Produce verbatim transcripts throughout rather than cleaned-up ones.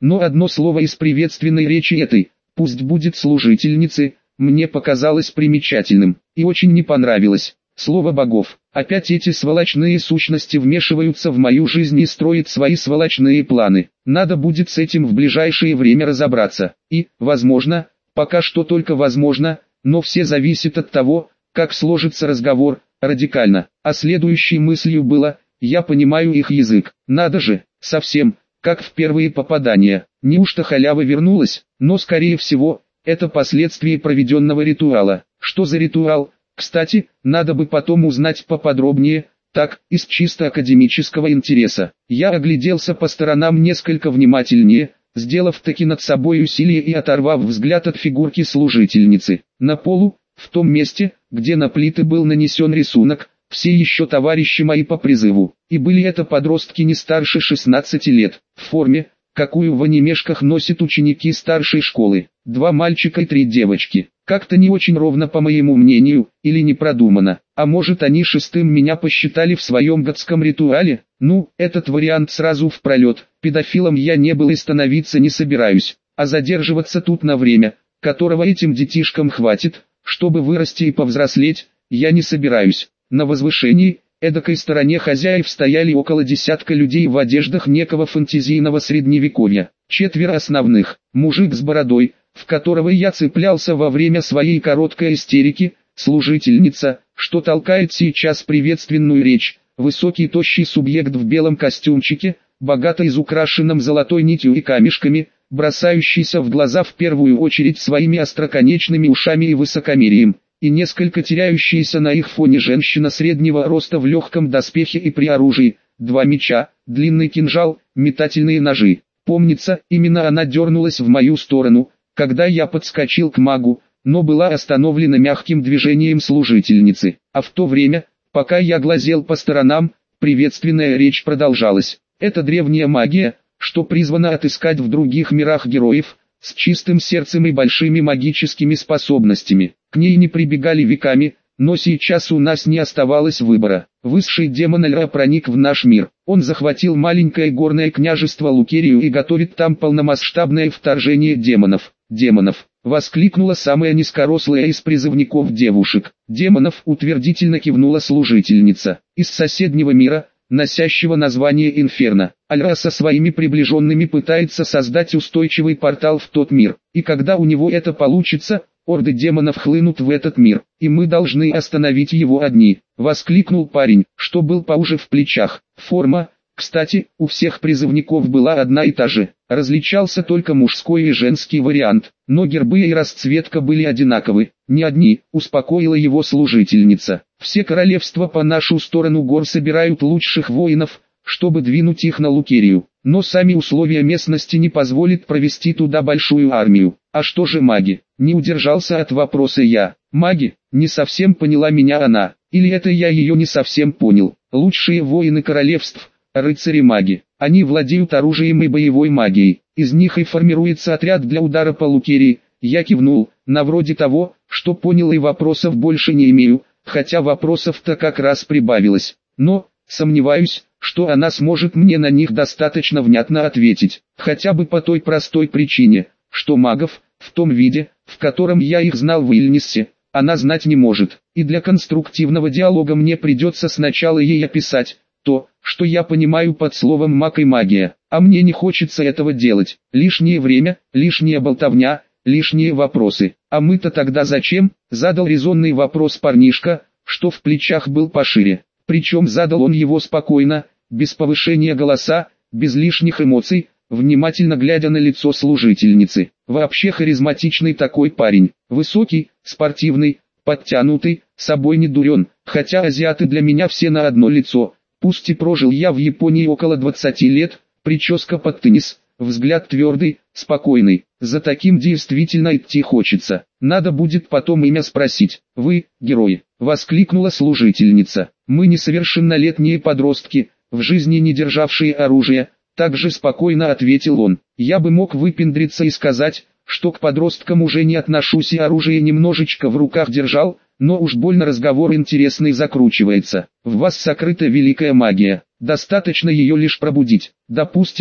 но одно слово из приветственной речи этой, пусть будет служительницы, мне показалось примечательным, и очень не понравилось. Слово богов. Опять эти сволочные сущности вмешиваются в мою жизнь и строят свои сволочные планы. Надо будет с этим в ближайшее время разобраться. И, возможно, пока что только возможно, но все зависит от того, как сложится разговор, радикально. А следующей мыслью было: я понимаю их язык. Надо же, совсем, как в первые попадания. Неужто халява вернулась? Но скорее всего, это последствия проведенного ритуала. Что за ритуал? Кстати, надо бы потом узнать поподробнее, так, из чисто академического интереса. Я огляделся по сторонам несколько внимательнее, сделав таки над собой усилие и оторвав взгляд от фигурки служительницы. На полу, в том месте, где на плиты был нанесен рисунок, все еще товарищи мои по призыву, и были это подростки не старше шестнадцати лет, в форме, какую в анимешках носят ученики старшей школы, два мальчика и три девочки. Как-то не очень ровно, по моему мнению, или не продумано, а может они шестым меня посчитали в своем гадском ритуале? Ну, этот вариант сразу в пролет. Педофилом я не был и становиться не собираюсь, а задерживаться тут на время, которого этим детишкам хватит, чтобы вырасти и повзрослеть, я не собираюсь. На возвышении, эдакой стороне хозяев стояли около десятка людей в одеждах некого фэнтезийного средневековья. Четверо основных, мужик с бородой, в которого я цеплялся во время своей короткой истерики, служительница, что толкает сейчас приветственную речь, высокий тощий субъект в белом костюмчике, богато изукрашенном золотой нитью и камешками, бросающийся в глаза в первую очередь своими остроконечными ушами и высокомерием, и несколько теряющаяся на их фоне женщина среднего роста в легком доспехе и при оружии, два меча, длинный кинжал, метательные ножи. Помнится, именно она дернулась в мою сторону, когда я подскочил к магу, но была остановлена мягким движением служительницы. А в то время, пока я глазел по сторонам, приветственная речь продолжалась. Это древняя магия, что призвана отыскать в других мирах героев, с чистым сердцем и большими магическими способностями. К ней не прибегали веками, но сейчас у нас не оставалось выбора. Высший демон Эльра проник в наш мир. Он захватил маленькое горное княжество Лукерию и готовит там полномасштабное вторжение демонов. Демонов! Воскликнула самая низкорослая из призывников девушек. Демонов! Утвердительно кивнула служительница. Из соседнего мира, носящего название Инферно. Альра со своими приближенными пытается создать устойчивый портал в тот мир. И когда у него это получится, орды демонов хлынут в этот мир, и мы должны остановить его одни. Воскликнул парень, что был поуже в плечах. Форма, кстати, у всех призывников была одна и та же. Различался только мужской и женский вариант, но гербы и расцветка были одинаковы. Не одни, успокоила его служительница. Все королевства по нашу сторону гор собирают лучших воинов, чтобы двинуть их на Лукерию. Но сами условия местности не позволят провести туда большую армию. А что же маги? Не удержался от вопроса я. Маги? Не совсем поняла меня она. Или это я ее не совсем понял. Лучшие воины королевств, рыцари-маги. Они владеют оружием и боевой магией. Из них и формируется отряд для удара по Лукерии. Я кивнул, на вроде того, что понял и вопросов больше не имею, хотя вопросов-то как раз прибавилось. Но, сомневаюсь, что она сможет мне на них достаточно внятно ответить, хотя бы по той простой причине, что магов, в том виде, в котором я их знал в Ильниссе, она знать не может, и для конструктивного диалога мне придется сначала ей описать то, что я понимаю под словом маг и магия, а мне не хочется этого делать. Лишнее время, лишняя болтовня, лишние вопросы. А мы-то тогда зачем? Задал резонный вопрос парнишка, что в плечах был пошире. Причем задал он его спокойно, без повышения голоса, без лишних эмоций, внимательно глядя на лицо служительницы. Вообще харизматичный такой парень, высокий, спортивный, подтянутый, собой не дурен, хотя азиаты для меня все на одно лицо. Пусть и прожил я в Японии около двадцати лет, прическа под теннис, взгляд твердый, спокойный, за таким действительно идти хочется. Надо будет потом имя спросить. Вы, герои, воскликнула служительница. Мы несовершеннолетние подростки, в жизни не державшие оружие, также спокойно ответил он. Я бы мог выпендриться и сказать, что к подросткам уже не отношусь и оружие немножечко в руках держал, но уж больно разговор интересный закручивается. В вас сокрыта великая магия, достаточно ее лишь пробудить. Допустим,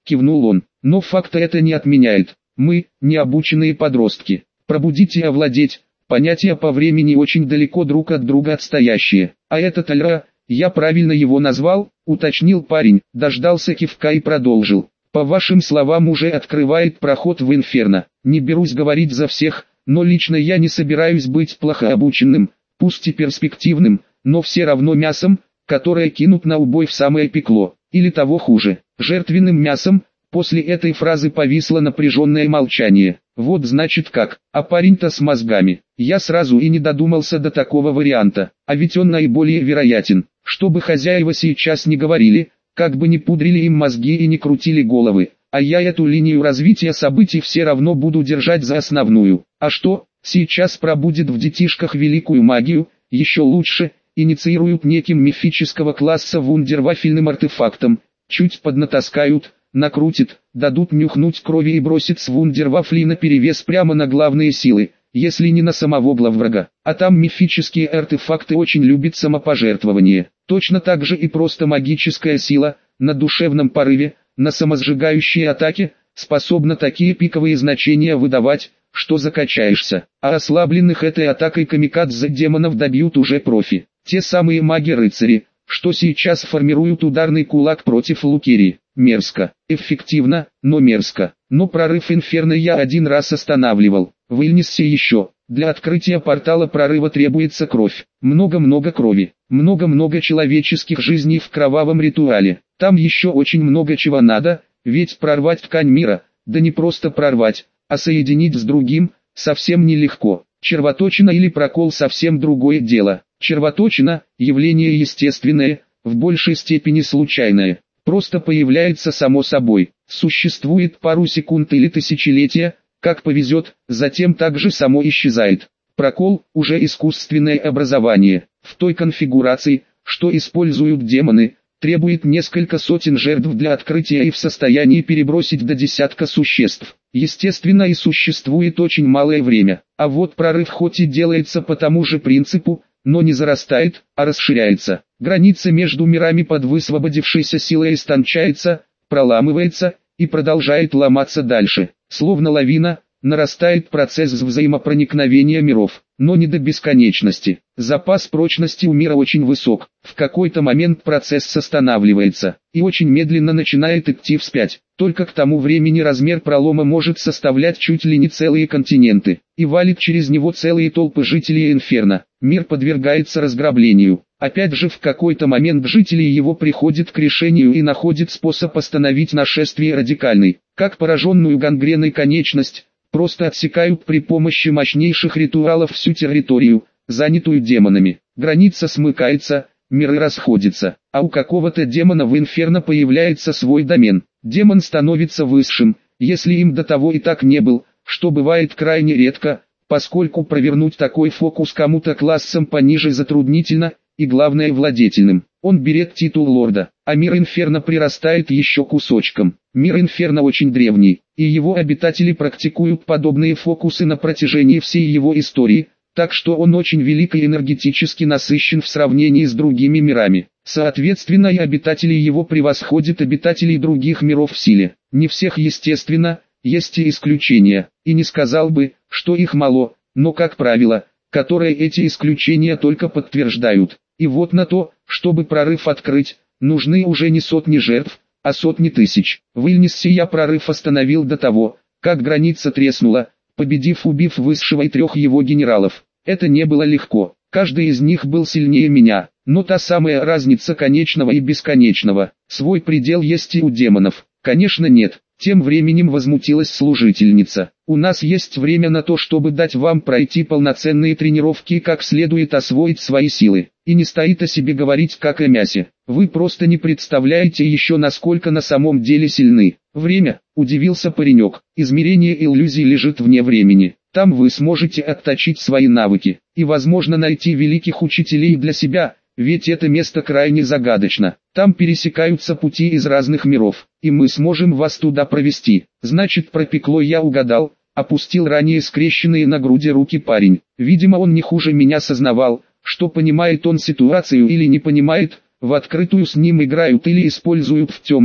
кивнул он. Но факта это не отменяет. Мы, необученные подростки. Пробудить и овладеть, понятия по времени очень далеко друг от друга отстоящие. А этот Альра, я правильно его назвал, уточнил парень, дождался кивка и продолжил. По вашим словам уже открывает проход в Инферно. Не берусь говорить за всех, но лично я не собираюсь быть плохо обученным, пусть и перспективным, но все равно мясом, которое кинут на убой в самое пекло, или того хуже, жертвенным мясом. После этой фразы повисло напряженное молчание. Вот значит как, а парень-то с мозгами. Я сразу и не додумался до такого варианта, а ведь он наиболее вероятен. Чтобы хозяева сейчас не говорили, как бы не пудрили им мозги и не крутили головы, а я эту линию развития событий все равно буду держать за основную. А что, сейчас пробудет в детишках великую магию, еще лучше, инициируют неким мифического класса вундервафельным артефактом, чуть поднатаскают, накрутит, дадут нюхнуть крови и бросит с вундервафлей наперевес прямо на главные силы, если не на самого главврага. А там мифические артефакты очень любят самопожертвование. Точно так же и просто магическая сила, на душевном порыве, на самосжигающие атаки, способна такие пиковые значения выдавать, что закачаешься. А ослабленных этой атакой камикадзе демонов добьют уже профи. Те самые маги-рыцари, что сейчас формируют ударный кулак против Лукерии. Мерзко, эффективно, но мерзко. Но прорыв Инферно я один раз останавливал. В Ильниссе еще. Для открытия портала прорыва требуется кровь. Много-много крови. Много-много человеческих жизней в кровавом ритуале. Там еще очень много чего надо, ведь прорвать ткань мира, да не просто прорвать, а соединить с другим, совсем нелегко. Червоточина или прокол совсем другое дело. Червоточина – явление естественное, в большей степени случайное. Просто появляется само собой, существует пару секунд или тысячелетия, как повезет, затем также само исчезает. Прокол – уже искусственное образование, в той конфигурации, что используют демоны, требует несколько сотен жертв для открытия и в состоянии перебросить до десятка существ. Естественно, и существует очень малое время, а вот прорыв хоть и делается по тому же принципу, но не зарастает, а расширяется. Граница между мирами под высвободившейся силой истончается, проламывается и продолжает ломаться дальше. Словно лавина, нарастает процесс взаимопроникновения миров, но не до бесконечности. Запас прочности у мира очень высок. В какой-то момент процесс останавливается и очень медленно начинает идти вспять. Только к тому времени размер пролома может составлять чуть ли не целые континенты, и валит через него целые толпы жителей Инферно. Мир подвергается разграблению. Опять же в какой-то момент жители его приходят к решению и находят способ остановить нашествие радикальный, как пораженную гангреной конечность, просто отсекают при помощи мощнейших ритуалов всю территорию, занятую демонами. Граница смыкается, миры расходятся, а у какого-то демона в Инферно появляется свой домен. Демон становится высшим, если им до того и так не был, что бывает крайне редко, поскольку провернуть такой фокус кому-то классом пониже затруднительно, и главное владетельным. Он берет титул лорда, а мир Инферно прирастает еще кусочком. Мир Инферно очень древний, и его обитатели практикуют подобные фокусы на протяжении всей его истории, так что он очень велик и энергетически насыщен в сравнении с другими мирами. Соответственно, и обитатели его превосходят обитателей других миров в силе. Не всех, естественно, есть и исключения, и не сказал бы, что их мало, но как правило, которые эти исключения только подтверждают. И вот на то, чтобы прорыв открыть, нужны уже не сотни жертв, а сотни тысяч. В Ильниссе я прорыв остановил до того, как граница треснула, победив-убив высшего и трех его генералов. Это не было легко, каждый из них был сильнее меня, но та самая разница конечного и бесконечного. Свой предел есть и у демонов. Конечно нет. Тем временем возмутилась служительница. У нас есть время на то, чтобы дать вам пройти полноценные тренировки и как следует освоить свои силы. И не стоит о себе говорить как о мясе. Вы просто не представляете еще насколько на самом деле сильны. Время, удивился паренек. Измерение иллюзий лежит вне времени. Там вы сможете отточить свои навыки. И возможно найти великих учителей для себя. Ведь это место крайне загадочно. Там пересекаются пути из разных миров, и мы сможем вас туда провести. Значит, про пекло я угадал, опустил ранее скрещенные на груди руки парень. Видимо, он не хуже меня сознавал, что понимает он ситуацию или не понимает, в открытую с ним играют или используют в темную,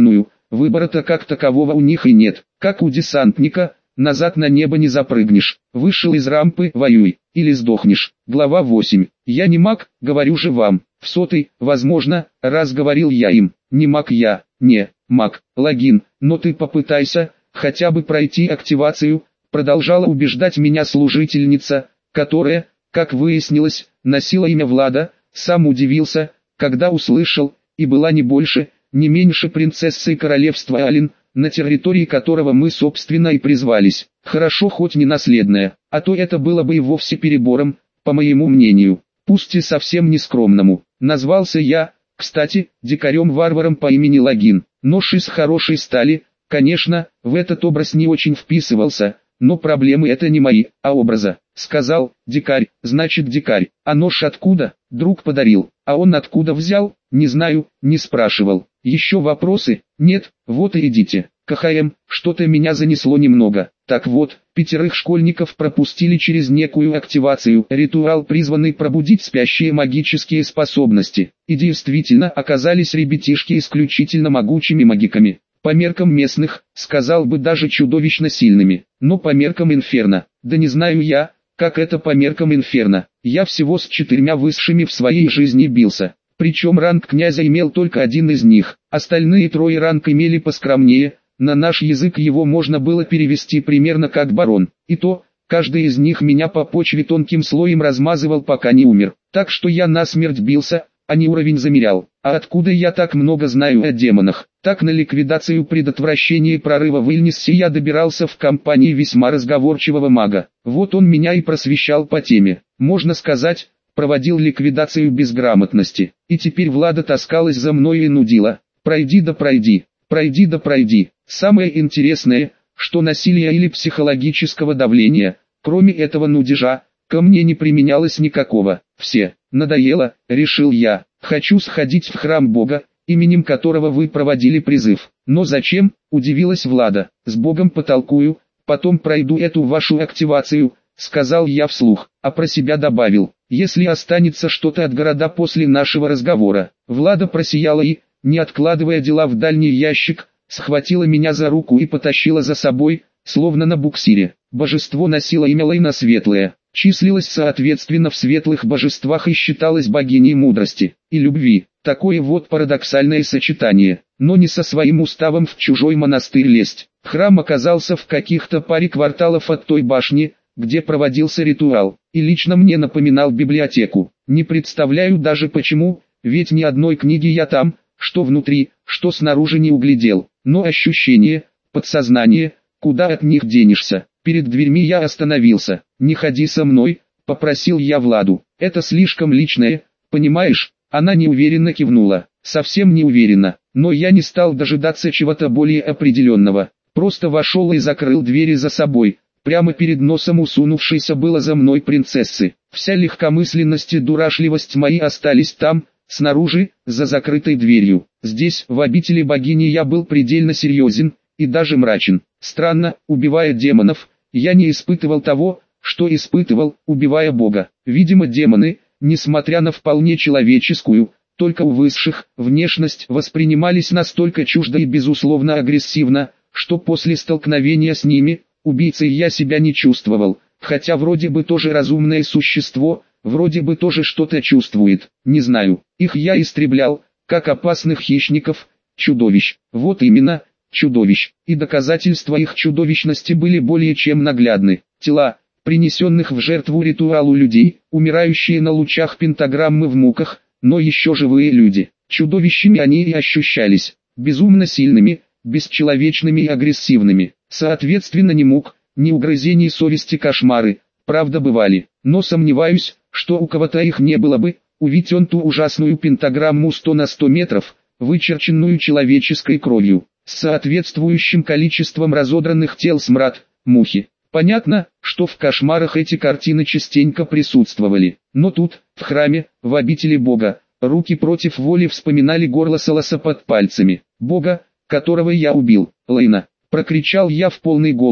выбора-то как такового у них и нет. Как у десантника, назад на небо не запрыгнешь. Вышел из рампы, воюй, или сдохнешь. Глава восемь. Я не маг, говорю же вам. В сотый, возможно, раз говорил я им. Не маг я, не, маг, логин, но ты попытайся, хотя бы пройти активацию, продолжала убеждать меня служительница, которая, как выяснилось, носила имя Влада. Сам удивился, когда услышал, и была не больше, не меньше принцессой королевства Алин, на территории которого мы собственно и призвались. Хорошо хоть не наследная, а то это было бы и вовсе перебором, по моему мнению, пусть и совсем не скромному. Назвался я, кстати, дикарем-варваром по имени Логин. Нож из хорошей стали, конечно, в этот образ не очень вписывался, но проблемы это не мои, а образа. Сказал, дикарь, значит дикарь, а нож откуда? Друг подарил, а он откуда взял? Не знаю, не спрашивал. Еще вопросы? Нет, вот и идите. КХМ, что-то меня занесло немного. Так вот, пятерых школьников пропустили через некую активацию, ритуал, призванный пробудить спящие магические способности. И действительно оказались ребятишки исключительно могучими магиками. По меркам местных, сказал бы даже чудовищно сильными, но по меркам Инферно, да не знаю я, как это по меркам Инферно. Я всего с четырьмя высшими в своей жизни бился. Причем ранг князя имел только один из них, остальные трое ранг имели поскромнее, на наш язык его можно было перевести примерно как барон, и то, каждый из них меня по почве тонким слоем размазывал, пока не умер, так что я насмерть бился, а не уровень замерял. А откуда я так много знаю о демонах? Так на ликвидацию предотвращения прорыва в Ильниссе я добирался в компании весьма разговорчивого мага. Вот он меня и просвещал по теме. Можно сказать, проводил ликвидацию безграмотности. И теперь Влада таскалась за мной и нудила. Пройди да пройди, пройди да пройди. Самое интересное, что насилия или психологического давления, кроме этого нудежа, ко мне не применялось никакого. Все, надоело, решил я. Хочу сходить в храм Бога, именем которого вы проводили призыв. Но зачем, удивилась Влада. С Богом потолкую, потом пройду эту вашу активацию, сказал я вслух, а про себя добавил. Если останется что-то от города после нашего разговора. Влада просияла и, не откладывая дела в дальний ящик, схватила меня за руку и потащила за собой, словно на буксире. Божество носило имя Лейна Светлое, числилось соответственно в светлых божествах и считалось богиней мудрости и любви. Такое вот парадоксальное сочетание, но не со своим уставом в чужой монастырь лезть. Храм оказался в каких-то паре кварталов от той башни, где проводился ритуал, и лично мне напоминал библиотеку. Не представляю даже почему, ведь ни одной книги я там, что внутри, что снаружи не углядел, но ощущение, подсознание, куда от них денешься. Перед дверьми я остановился. «Не ходи со мной», — попросил я Владу. «Это слишком личное, понимаешь?» Она неуверенно кивнула. Совсем не уверенно, но я не стал дожидаться чего-то более определенного. Просто вошел и закрыл двери за собой. Прямо перед носом усунувшейся было за мной принцессы. Вся легкомысленность и дурашливость мои остались там, снаружи, за закрытой дверью. Здесь, в обители богини, я был предельно серьезен и даже мрачен. Странно, убивая демонов, я не испытывал того, что испытывал, убивая Бога. Видимо, демоны, несмотря на вполне человеческую, только у высших, внешность воспринимались настолько чуждо и безусловно агрессивно, что после столкновения с ними, убийцей я себя не чувствовал, хотя вроде бы тоже разумное существо, вроде бы тоже что-то чувствует, не знаю. Их я истреблял, как опасных хищников, чудовищ. Вот именно, чудовищ. И доказательства их чудовищности были более чем наглядны. Тела, принесенных в жертву ритуалу людей, умирающие на лучах пентаграммы в муках, но еще живые люди. Чудовищами они и ощущались, безумно сильными, бесчеловечными и агрессивными. Соответственно, ни мук, ни угрызений совести кошмары, правда бывали, но сомневаюсь, что у кого-то их не было бы, увидеть он ту ужасную пентаграмму сто на сто метров, вычерченную человеческой кровью, с соответствующим количеством разодранных тел, смрад, мухи. Понятно, что в кошмарах эти картины частенько присутствовали, но тут, в храме, в обители Бога, руки против воли вспоминали горло Солоса под пальцами. Бога, которого я убил, Лейна, прокричал я в полный голос,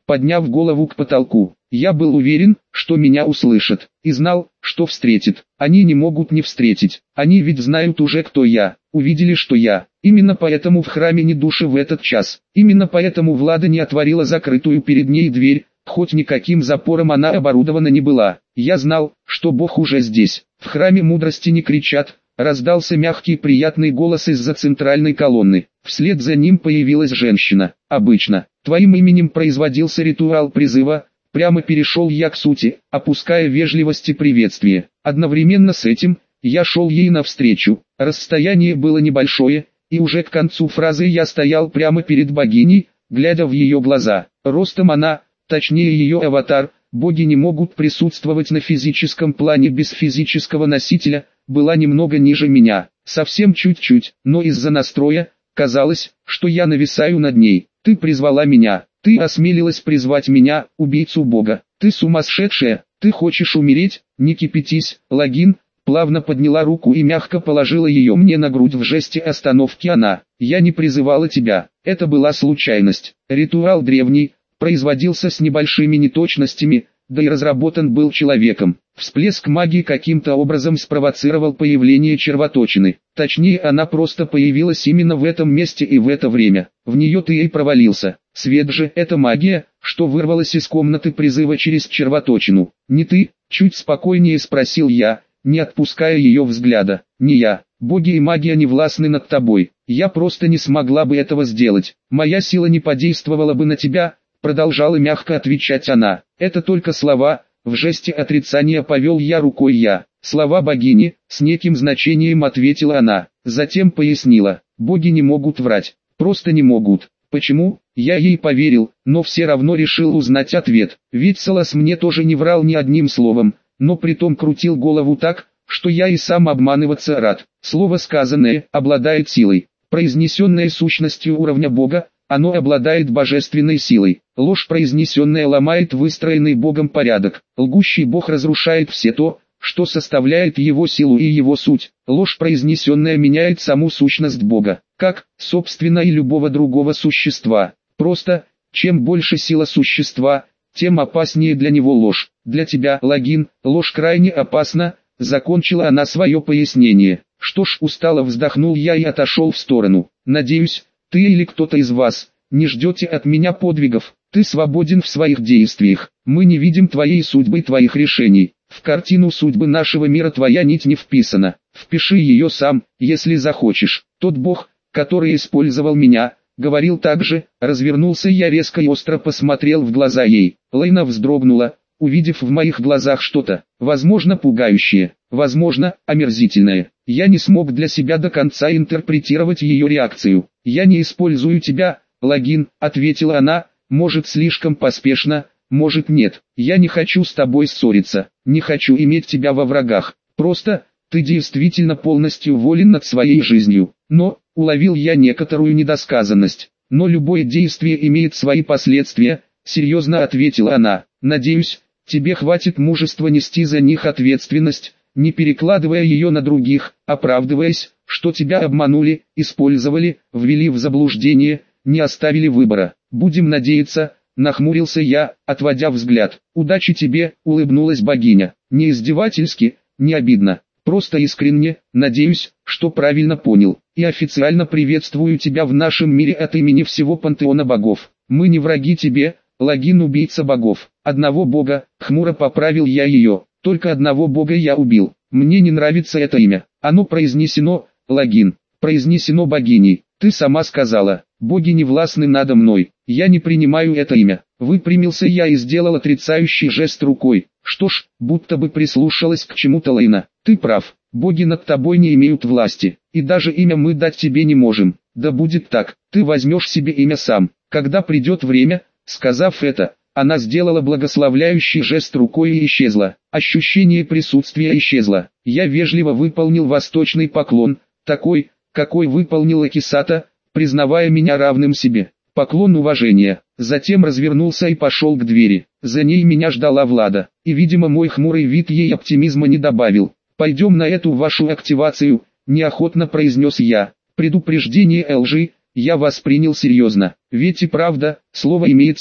подняв голову к потолку. Я был уверен, что меня услышат, и знал, что встретит. Они не могут не встретить. Они ведь знают уже, кто я. Увидели, что я. Именно поэтому в храме ни души в этот час. Именно поэтому Влада не отворила закрытую перед ней дверь, хоть никаким запором она оборудована не была. Я знал, что Бог уже здесь. В храме мудрости не кричат. Раздался мягкий приятный голос из-за центральной колонны. Вслед за ним появилась женщина. Обычно, твоим именем производился ритуал призыва. Прямо перешел я к сути, опуская вежливость и приветствие. Одновременно с этим, я шел ей навстречу. Расстояние было небольшое, и уже к концу фразы я стоял прямо перед богиней, глядя в ее глаза. Ростом она, точнее ее аватар, боги не могут присутствовать на физическом плане без физического носителя, была немного ниже меня, совсем чуть-чуть, но из-за настроя, казалось, что я нависаю над ней. Ты призвала меня, ты осмелилась призвать меня, убийцу бога, ты сумасшедшая, ты хочешь умереть, не кипятись. Логин плавно подняла руку и мягко положила ее мне на грудь в жесте остановки. Она, я не призывала тебя, это была случайность. Ритуал древний, производился с небольшими неточностями, да и разработан был человеком. Всплеск магии каким-то образом спровоцировал появление червоточины. Точнее, она просто появилась именно в этом месте и в это время. В нее ты и провалился. Свет же — это магия, что вырвалась из комнаты призыва через червоточину. Не ты? Чуть спокойнее спросил я, не отпуская ее взгляда. Не я. Боги и магия не властны над тобой. Я просто не смогла бы этого сделать. Моя сила не подействовала бы на тебя, продолжала мягко отвечать она. Это только слова. В жесте отрицания повел я рукой я. Слова богини, с неким значением ответила она. Затем пояснила. Боги не могут врать. Просто не могут. Почему? Я ей поверил, но все равно решил узнать ответ. Ведь Салас мне тоже не врал ни одним словом, но притом крутил голову так, что я и сам обманываться рад. Слово сказанное обладает силой, произнесенное сущностью уровня Бога, оно обладает божественной силой. Ложь, произнесенная, ломает выстроенный Богом порядок. Лгущий Бог разрушает все то, что составляет его силу и его суть. Ложь, произнесенная, меняет саму сущность Бога, как, собственно, и любого другого существа. Просто, чем больше сила существа, тем опаснее для него ложь. Для тебя, Логин, ложь крайне опасна, закончила она свое пояснение. Что ж, устало вздохнул я и отошел в сторону. Надеюсь, ты или кто-то из вас не ждете от меня подвигов. Ты свободен в своих действиях. Мы не видим твоей судьбы и твоих решений. В картину судьбы нашего мира твоя нить не вписана. Впиши ее сам, если захочешь. Тот Бог, который использовал меня, говорил так же. Развернулся я резко и остро посмотрел в глаза ей. Лейна вздрогнула, увидев в моих глазах что-то, возможно, пугающее, возможно, омерзительное. Я не смог для себя до конца интерпретировать ее реакцию. «Я не использую тебя, Логин», — ответила она, — «может, слишком поспешно, может, нет. Я не хочу с тобой ссориться, не хочу иметь тебя во врагах. Просто, ты действительно полностью волен над своей жизнью». Но, уловил я некоторую недосказанность. «Но любое действие имеет свои последствия», — серьезно ответила она. «Надеюсь, тебе хватит мужества нести за них ответственность, не перекладывая ее на других, оправдываясь, что тебя обманули, использовали, ввели в заблуждение, не оставили выбора. Будем надеяться», — нахмурился я, отводя взгляд. «Удачи тебе», — улыбнулась богиня. Не издевательски, не обидно, просто искренне. «Надеюсь, что правильно понял, и официально приветствую тебя в нашем мире от имени всего пантеона богов. Мы не враги тебе, Логин, убийца богов. Одного бога», — хмуро поправил я ее. «Только одного бога я убил. Мне не нравится это имя. Оно произнесено, Логин, произнесено богиней. Ты сама сказала, боги не властны надо мной. Я не принимаю это имя». Выпрямился я и сделал отрицающий жест рукой. Что ж, будто бы прислушалась к чему-то Лейна. «Ты прав, боги над тобой не имеют власти, и даже имя мы дать тебе не можем. Да будет так, ты возьмешь себе имя сам, когда придет время». Сказав это, она сделала благословляющий жест рукой и исчезла. Ощущение присутствия исчезло. Я вежливо выполнил восточный поклон, такой, какой выполнил Акисата, признавая меня равным себе. Поклон уважения. Затем развернулся и пошел к двери. За ней меня ждала Влада, и, видимо, мой хмурый вид ей оптимизма не добавил. «Пойдем на эту вашу активацию», — неохотно произнес я. Предупреждение о лжи я воспринял серьезно, ведь и правда, слово имеет силу.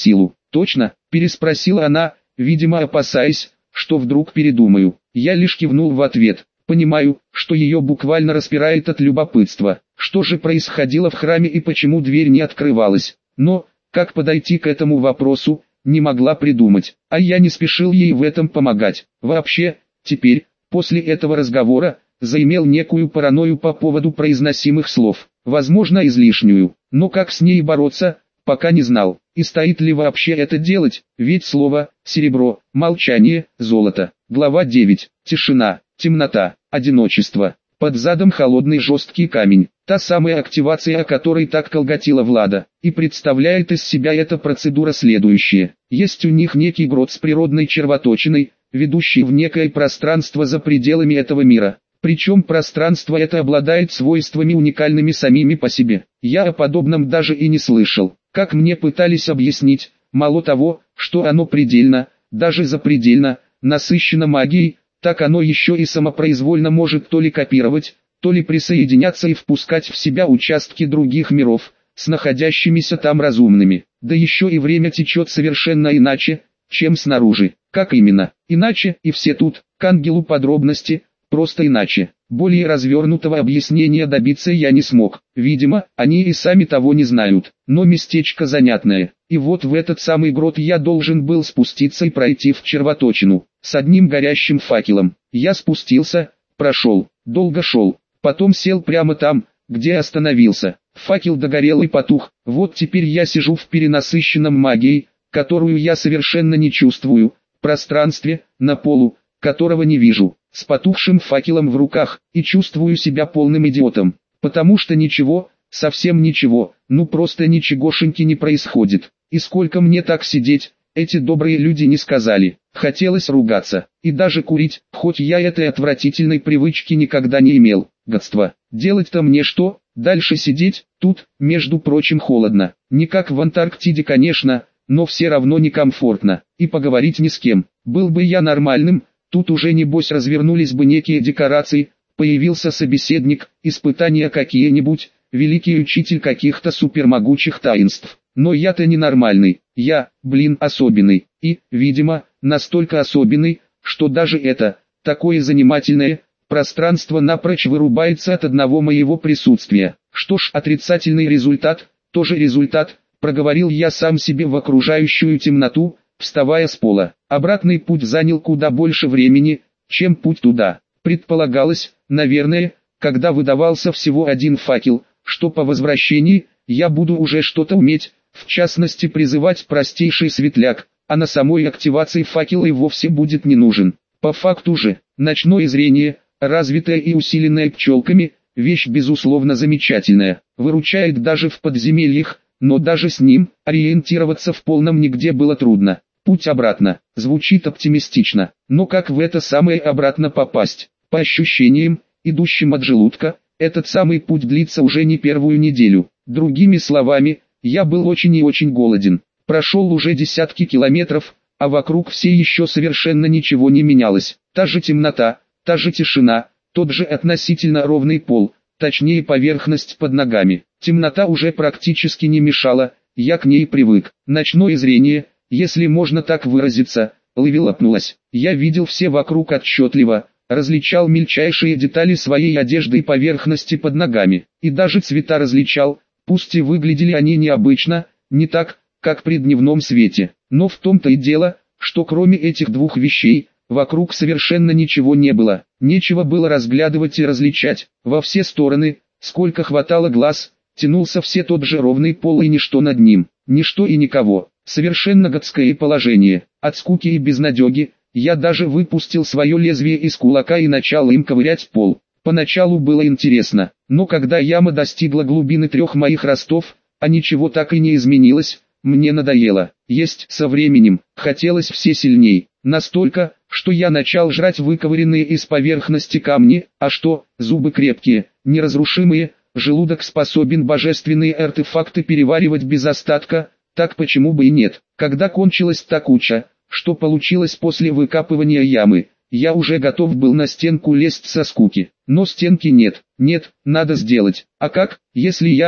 «Точно?» – переспросила она, видимо опасаясь, что вдруг передумаю. Я лишь кивнул в ответ. Понимаю, что ее буквально распирает от любопытства. Что же происходило в храме и почему дверь не открывалась? Но, как подойти к этому вопросу, не могла придумать. А я не спешил ей в этом помогать. Вообще, теперь, после этого разговора, заимел некую паранойю по поводу произносимых слов. Возможно, излишнюю. Но как с ней бороться, пока не знал. И стоит ли вообще это делать, ведь слово «серебро», «молчание», «золото». Глава девять. Тишина, темнота, одиночество. Под задом холодный жесткий камень. Та самая активация, о которой так колготила Влада. И представляет из себя эта процедура следующее. Есть у них некий грот с природной червоточиной, ведущий в некое пространство за пределами этого мира. Причем пространство это обладает свойствами уникальными самими по себе. Я о подобном даже и не слышал. Как мне пытались объяснить, мало того, что оно предельно, даже запредельно, насыщено магией, так оно еще и самопроизвольно может то ли копировать, то ли присоединяться и впускать в себя участки других миров, с находящимися там разумными. Да еще и время течет совершенно иначе, чем снаружи. Как именно? Иначе, и все тут, к ангелу подробности, просто иначе. Более развернутого объяснения добиться я не смог. Видимо, они и сами того не знают. Но местечко занятное. И вот в этот самый грот я должен был спуститься и пройти в червоточину. С одним горящим факелом. Я спустился, прошел, долго шел. Потом сел прямо там, где остановился. Факел догорел и потух. Вот теперь я сижу в перенасыщенном магией, которую я совершенно не чувствую, пространстве, на полу, которого не вижу, с потухшим факелом в руках, и чувствую себя полным идиотом, потому что ничего, совсем ничего, ну просто ничегошеньки не происходит. И сколько мне так сидеть, эти добрые люди не сказали. Хотелось ругаться, и даже курить, хоть я этой отвратительной привычки никогда не имел. Гадство. Делать-то мне что? Дальше сидеть? Тут, между прочим, холодно. Не как в Антарктиде, конечно, но все равно некомфортно. И поговорить ни с кем. Был бы я нормальным, тут уже небось развернулись бы некие декорации, появился собеседник, испытания какие-нибудь, великий учитель каких-то супермогучих таинств. Но я-то ненормальный, я, блин, особенный, и, видимо, настолько особенный, что даже это, такое занимательное, пространство напрочь вырубается от одного моего присутствия. Что ж, отрицательный результат, тоже результат, проговорил я сам себе в окружающую темноту, вставая с пола. Обратный путь занял куда больше времени, чем путь туда. Предполагалось, наверное, когда выдавался всего один факел, что по возвращении, я буду уже что-то уметь, в частности призывать простейший светляк, а на самой активации факела и вовсе будет не нужен. По факту же, ночное зрение, развитое и усиленное пчелками, вещь безусловно замечательная, выручает даже в подземельях, но даже с ним, ориентироваться в полном нигде было трудно. Путь обратно, звучит оптимистично, но как в это самое обратно попасть? По ощущениям, идущим от желудка, этот самый путь длится уже не первую неделю. Другими словами, я был очень и очень голоден. Прошел уже десятки километров, а вокруг все еще совершенно ничего не менялось. Та же темнота, та же тишина, тот же относительно ровный пол, точнее поверхность под ногами. Темнота уже практически не мешала, я к ней привык. Ночное зрение, если можно так выразиться, ловелопнулось. Я видел все вокруг отчетливо, различал мельчайшие детали своей одежды и поверхности под ногами. И даже цвета различал, пусть и выглядели они необычно, не так, как при дневном свете. Но в том-то и дело, что кроме этих двух вещей, вокруг совершенно ничего не было. Нечего было разглядывать и различать. Во все стороны, сколько хватало глаз, тянулся все тот же ровный пол и ничто над ним. Ничто и никого. Совершенно гадское положение. От скуки и безнадеги, я даже выпустил свое лезвие из кулака и начал им ковырять пол. Поначалу было интересно, но когда яма достигла глубины трех моих ростов, а ничего так и не изменилось, мне надоело. Есть со временем, хотелось все сильней. Настолько, что я начал жрать выковыренные из поверхности камни, а что, зубы крепкие, неразрушимые, желудок способен божественные артефакты переваривать без остатка, так почему бы и нет. Когда кончилась та куча, что получилось после выкапывания ямы, я уже готов был на стенку лезть со скуки. Но стенки нет, нет, надо сделать. А как, если я,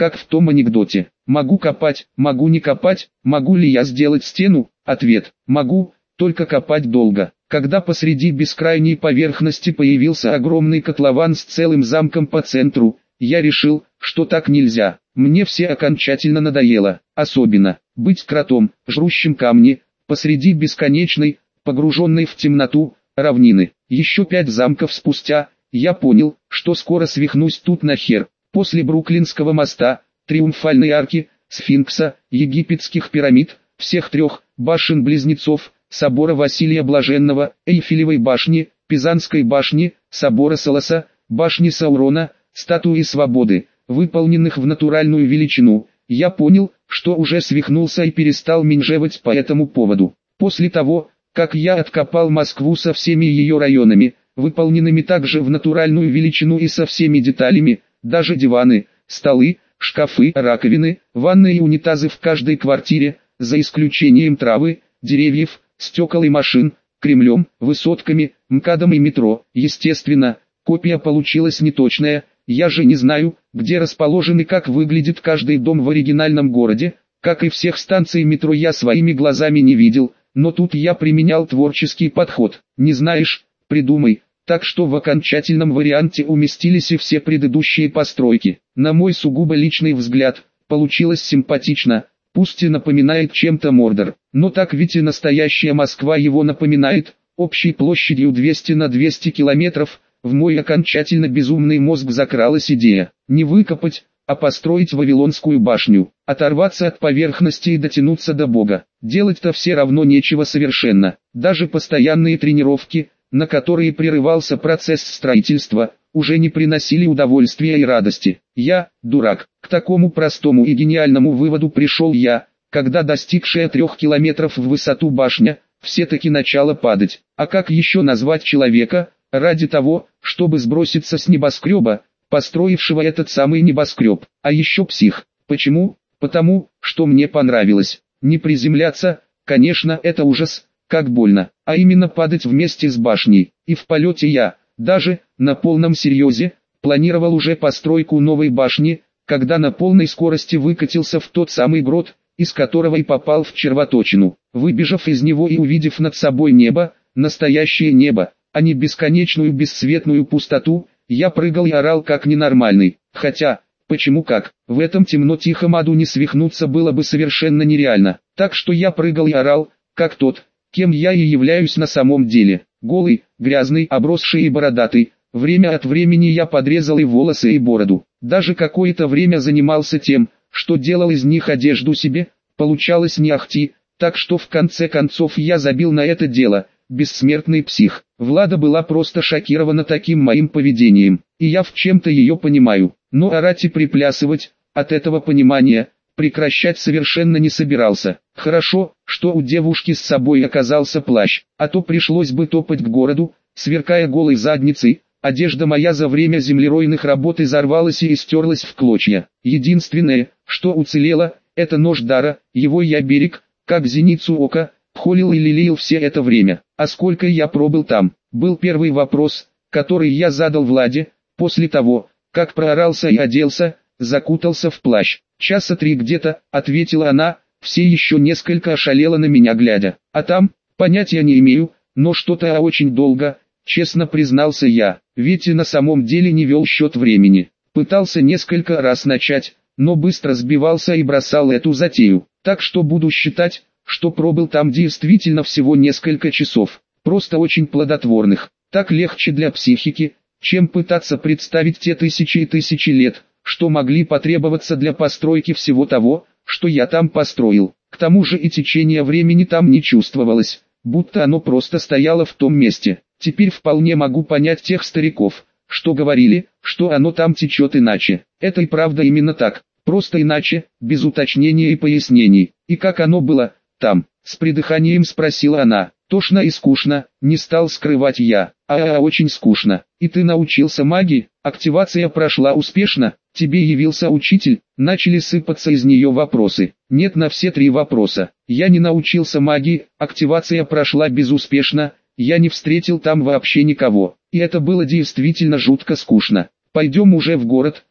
как в том анекдоте. Могу копать, могу не копать, могу ли я сделать стену? Ответ: могу, только копать долго. Когда посреди бескрайней поверхности появился огромный котлован с целым замком по центру, я решил, что так нельзя. Мне все окончательно надоело, особенно быть кротом, жрущим камни, посреди бесконечной, погруженной в темноту, равнины. Еще пять замков спустя, я понял, что скоро свихнусь тут нахер. После Бруклинского моста, Триумфальной арки, Сфинкса, египетских пирамид, всех трех, башен-близнецов, собора Василия Блаженного, Эйфелевой башни, Пизанской башни, собора Солоса, башни Саурона, статуи Свободы, выполненных в натуральную величину, я понял, что уже свихнулся и перестал менжевать по этому поводу. После того, как я откопал Москву со всеми ее районами, выполненными также в натуральную величину и со всеми деталями, даже диваны, столы, шкафы, раковины, ванны и унитазы в каждой квартире, за исключением травы, деревьев, стекол и машин, Кремлем, высотками, МКАДом и метро. Естественно, копия получилась неточная, я же не знаю, где расположен и как выглядит каждый дом в оригинальном городе, как и всех станций метро я своими глазами не видел, но тут я применял творческий подход. Не знаешь, придумай. Так что в окончательном варианте уместились и все предыдущие постройки. На мой сугубо личный взгляд, получилось симпатично, пусть и напоминает чем-то Мордор, но так ведь и настоящая Москва его напоминает, общей площадью двести на двести километров. В мой окончательно безумный мозг закралась идея, не выкопать, а построить Вавилонскую башню, оторваться от поверхности и дотянуться до Бога. Делать-то все равно нечего совершенно, даже постоянные тренировки, на которые прерывался процесс строительства, уже не приносили удовольствия и радости. Я, дурак, к такому простому и гениальному выводу пришел я, когда достигшая трех километров в высоту башня, все-таки начала падать. А как еще назвать человека, ради того, чтобы сброситься с небоскреба, построившего этот самый небоскреб? А еще псих. Почему? Потому, что мне понравилось. Не приземляться, конечно, это ужас, как больно, а именно падать вместе с башней. И в полете я, даже, на полном серьезе, планировал уже постройку новой башни, когда на полной скорости выкатился в тот самый грот, из которого и попал в червоточину. Выбежав из него и увидев над собой небо, настоящее небо, а не бесконечную бесцветную пустоту, я прыгал и орал как ненормальный. Хотя, почему как, в этом темно-тихом аду не свихнуться было бы совершенно нереально. Так что я прыгал и орал, как тот, кем я и являюсь на самом деле. Голый, грязный, обросший и бородатый. Время от времени я подрезал и волосы, и бороду. Даже какое-то время занимался тем, что делал из них одежду себе. Получалось не ахти, так что в конце концов я забил на это дело. Бессмертный псих. Влада была просто шокирована таким моим поведением, и я в чем-то ее понимаю. Но орать и приплясывать, от этого понимания, прекращать совершенно не собирался. Хорошо, что у девушки с собой оказался плащ, а то пришлось бы топать к городу, сверкая голой задницей. Одежда моя за время землеройных работ изорвалась и истерлась в клочья. Единственное, что уцелело, это нож Дара, его я берег, как зеницу ока, холил и лелеял все это время. А сколько я пробыл там, был первый вопрос, который я задал Владе, после того, как проорался и оделся, закутался в плащ. «Часа три где-то», — ответила она, все еще несколько ошалела на меня глядя. «А там, понятия не имею, но что-то очень долго», — честно признался я, ведь и на самом деле не вел счет времени. Пытался несколько раз начать, но быстро сбивался и бросал эту затею. Так что буду считать, что пробыл там действительно всего несколько часов, просто очень плодотворных. Так легче для психики, чем пытаться представить те тысячи и тысячи лет, что могли потребоваться для постройки всего того, что я там построил. К тому же и течение времени там не чувствовалось, будто оно просто стояло в том месте. Теперь вполне могу понять тех стариков, что говорили, что оно там течет иначе. Это и правда именно так, просто иначе, без уточнений и пояснений. И как оно было там? С придыханием спросила она. Тошно и скучно, не стал скрывать я. А, а очень скучно. И ты научился магии? Активация прошла успешно? Тебе явился учитель? Начали сыпаться из нее вопросы. Нет, на все три вопроса. Я не научился магии, активация прошла безуспешно, я не встретил там вообще никого. И это было действительно жутко скучно. Пойдем уже в город,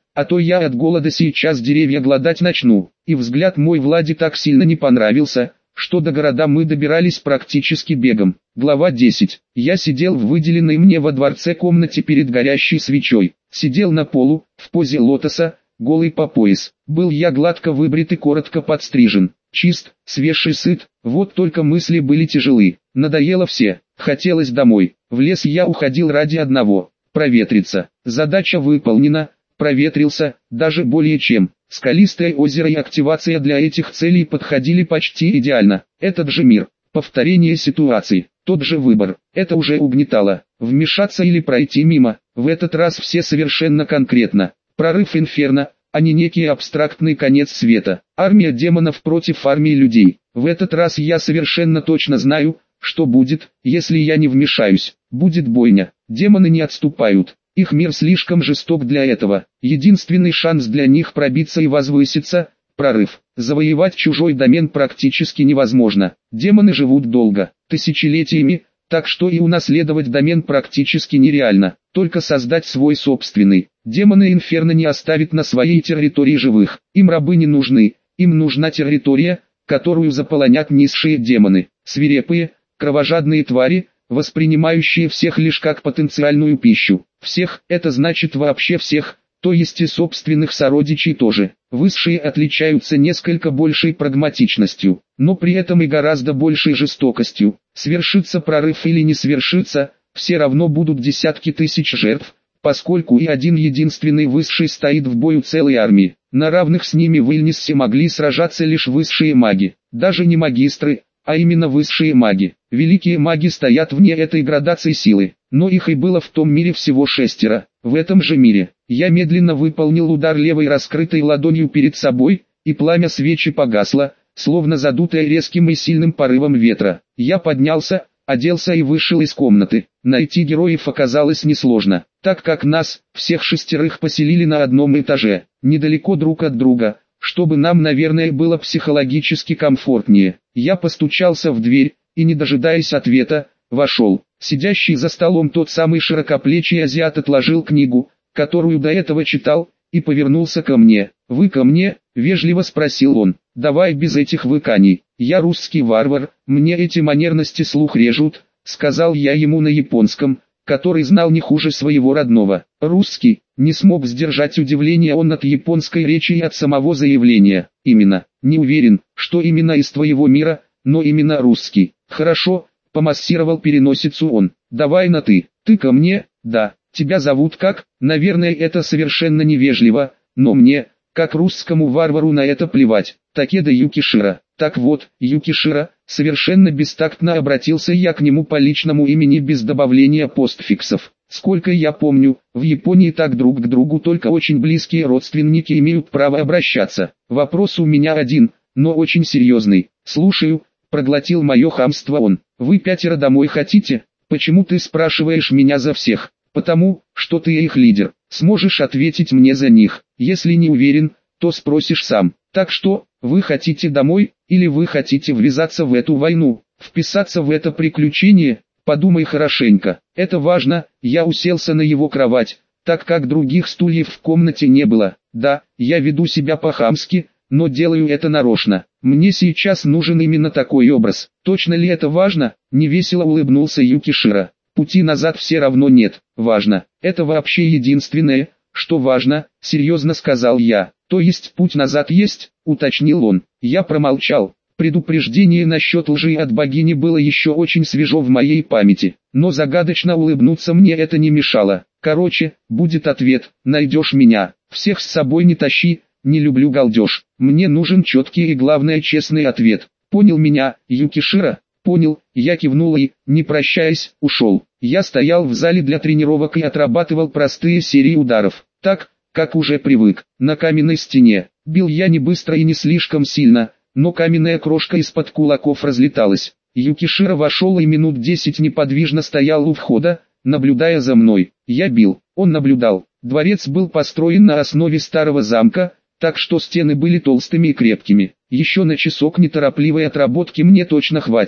а то я от голода сейчас деревья глодать начну. И взгляд мой Владе так сильно не понравился, что до города мы добирались практически бегом. Глава десять. Я сидел в выделенной мне во дворце комнате перед горящей свечой. Сидел на полу, в позе лотоса, голый по пояс. Был я гладко выбрит и коротко подстрижен. Чист, свеж и сыт, вот только мысли были тяжелы. Надоело все, хотелось домой. В лес я уходил ради одного – проветриться. Задача выполнена, проветрился, даже более чем. Скалистое озеро и активация для этих целей подходили почти идеально. Этот же мир, повторение ситуации, тот же выбор. Это уже угнетало. Вмешаться или пройти мимо. В этот раз все совершенно конкретно. Прорыв инферно, а не некий абстрактный конец света. Армия демонов против армии людей. В этот раз я совершенно точно знаю, что будет, если я не вмешаюсь. Будет бойня. Демоны не отступают. Их мир слишком жесток для этого. Единственный шанс для них пробиться и возвыситься – прорыв. Завоевать чужой домен практически невозможно. Демоны живут долго, тысячелетиями, так что и унаследовать домен практически нереально. Только создать свой собственный. Демоны инферно не оставят на своей территории живых. Им рабы не нужны, им нужна территория, которую заполонят низшие демоны. Свирепые, кровожадные твари, воспринимающие всех лишь как потенциальную пищу. Всех, это значит вообще всех, то есть и собственных сородичей тоже. Высшие отличаются несколько большей прагматичностью, но при этом и гораздо большей жестокостью. Свершится прорыв или не свершится, все равно будут десятки тысяч жертв, поскольку и один единственный высший стоит в бою целой армии. На равных с ними в Ильниссе могли сражаться лишь высшие маги, даже не магистры, а именно высшие маги. Великие маги стоят вне этой градации силы, но их и было в том мире всего шестеро. В этом же мире, я медленно выполнил удар левой раскрытой ладонью перед собой, и пламя свечи погасло, словно задутое резким и сильным порывом ветра. Я поднялся, оделся и вышел из комнаты. Найти героев оказалось несложно, так как нас, всех шестерых, поселили на одном этаже, недалеко друг от друга, чтобы нам, наверное, было психологически комфортнее. Я постучался в дверь, и, не дожидаясь ответа, вошел. Сидящий за столом тот самый широкоплечий азиат отложил книгу, которую до этого читал, и повернулся ко мне. «Вы ко мне?» – вежливо спросил он. «Давай без этих выканий. Я русский варвар, мне эти манерности слух режут», – сказал я ему на японском, который знал не хуже своего родного. «Русский?» – не смог сдержать удивление он от японской речи и от самого заявления. «Именно. Не уверен, что именно из твоего мира, но именно русский». «Хорошо», – помассировал переносицу он. «Давай на «ты». «Ты ко мне?» «Да». «Тебя зовут как?» «Наверное, это совершенно невежливо, но мне, как русскому варвару, на это плевать. Такеда Юкишира». «Так вот, Юкишира», совершенно бестактно обратился я к нему по личному имени без добавления постфиксов. Сколько я помню, в Японии так друг к другу только очень близкие родственники имеют право обращаться. Вопрос у меня один, но очень серьезный. «Слушаю», проглотил мое хамство он. «Вы пятеро домой хотите? Почему ты спрашиваешь меня за всех?» «Потому, что ты их лидер. Сможешь ответить мне за них. Если не уверен, то спросишь сам. Так что, вы хотите домой, или вы хотите ввязаться в эту войну, вписаться в это приключение? Подумай хорошенько. Это важно». Я уселся на его кровать, так как других стульев в комнате не было. «Да, я веду себя по-хамски, но делаю это нарочно. Мне сейчас нужен именно такой образ. Точно ли это важно?» Невесело улыбнулся Юкишира. «Пути назад все равно нет. Важно. Это вообще единственное, что важно», серьезно сказал я. «То есть путь назад есть?» уточнил он. Я промолчал. Предупреждение насчет лжи от богини было еще очень свежо в моей памяти, но загадочно улыбнуться мне это не мешало. «Короче, будет ответ, найдешь меня. Всех с собой не тащи, не люблю галдеж. Мне нужен четкий и, главное, честный ответ. Понял меня, Юкишира?» «Понял», я кивнул и, не прощаясь, ушел. Я стоял в зале для тренировок и отрабатывал простые серии ударов, так, как уже привык. На каменной стене. Бил я не быстро и не слишком сильно, но каменная крошка из-под кулаков разлеталась. Юкишира вошел и минут десять неподвижно стоял у входа, наблюдая за мной. Я бил, он наблюдал. Дворец был построен на основе старого замка, так что стены были толстыми и крепкими. Еще на часок неторопливой отработки мне точно хватит.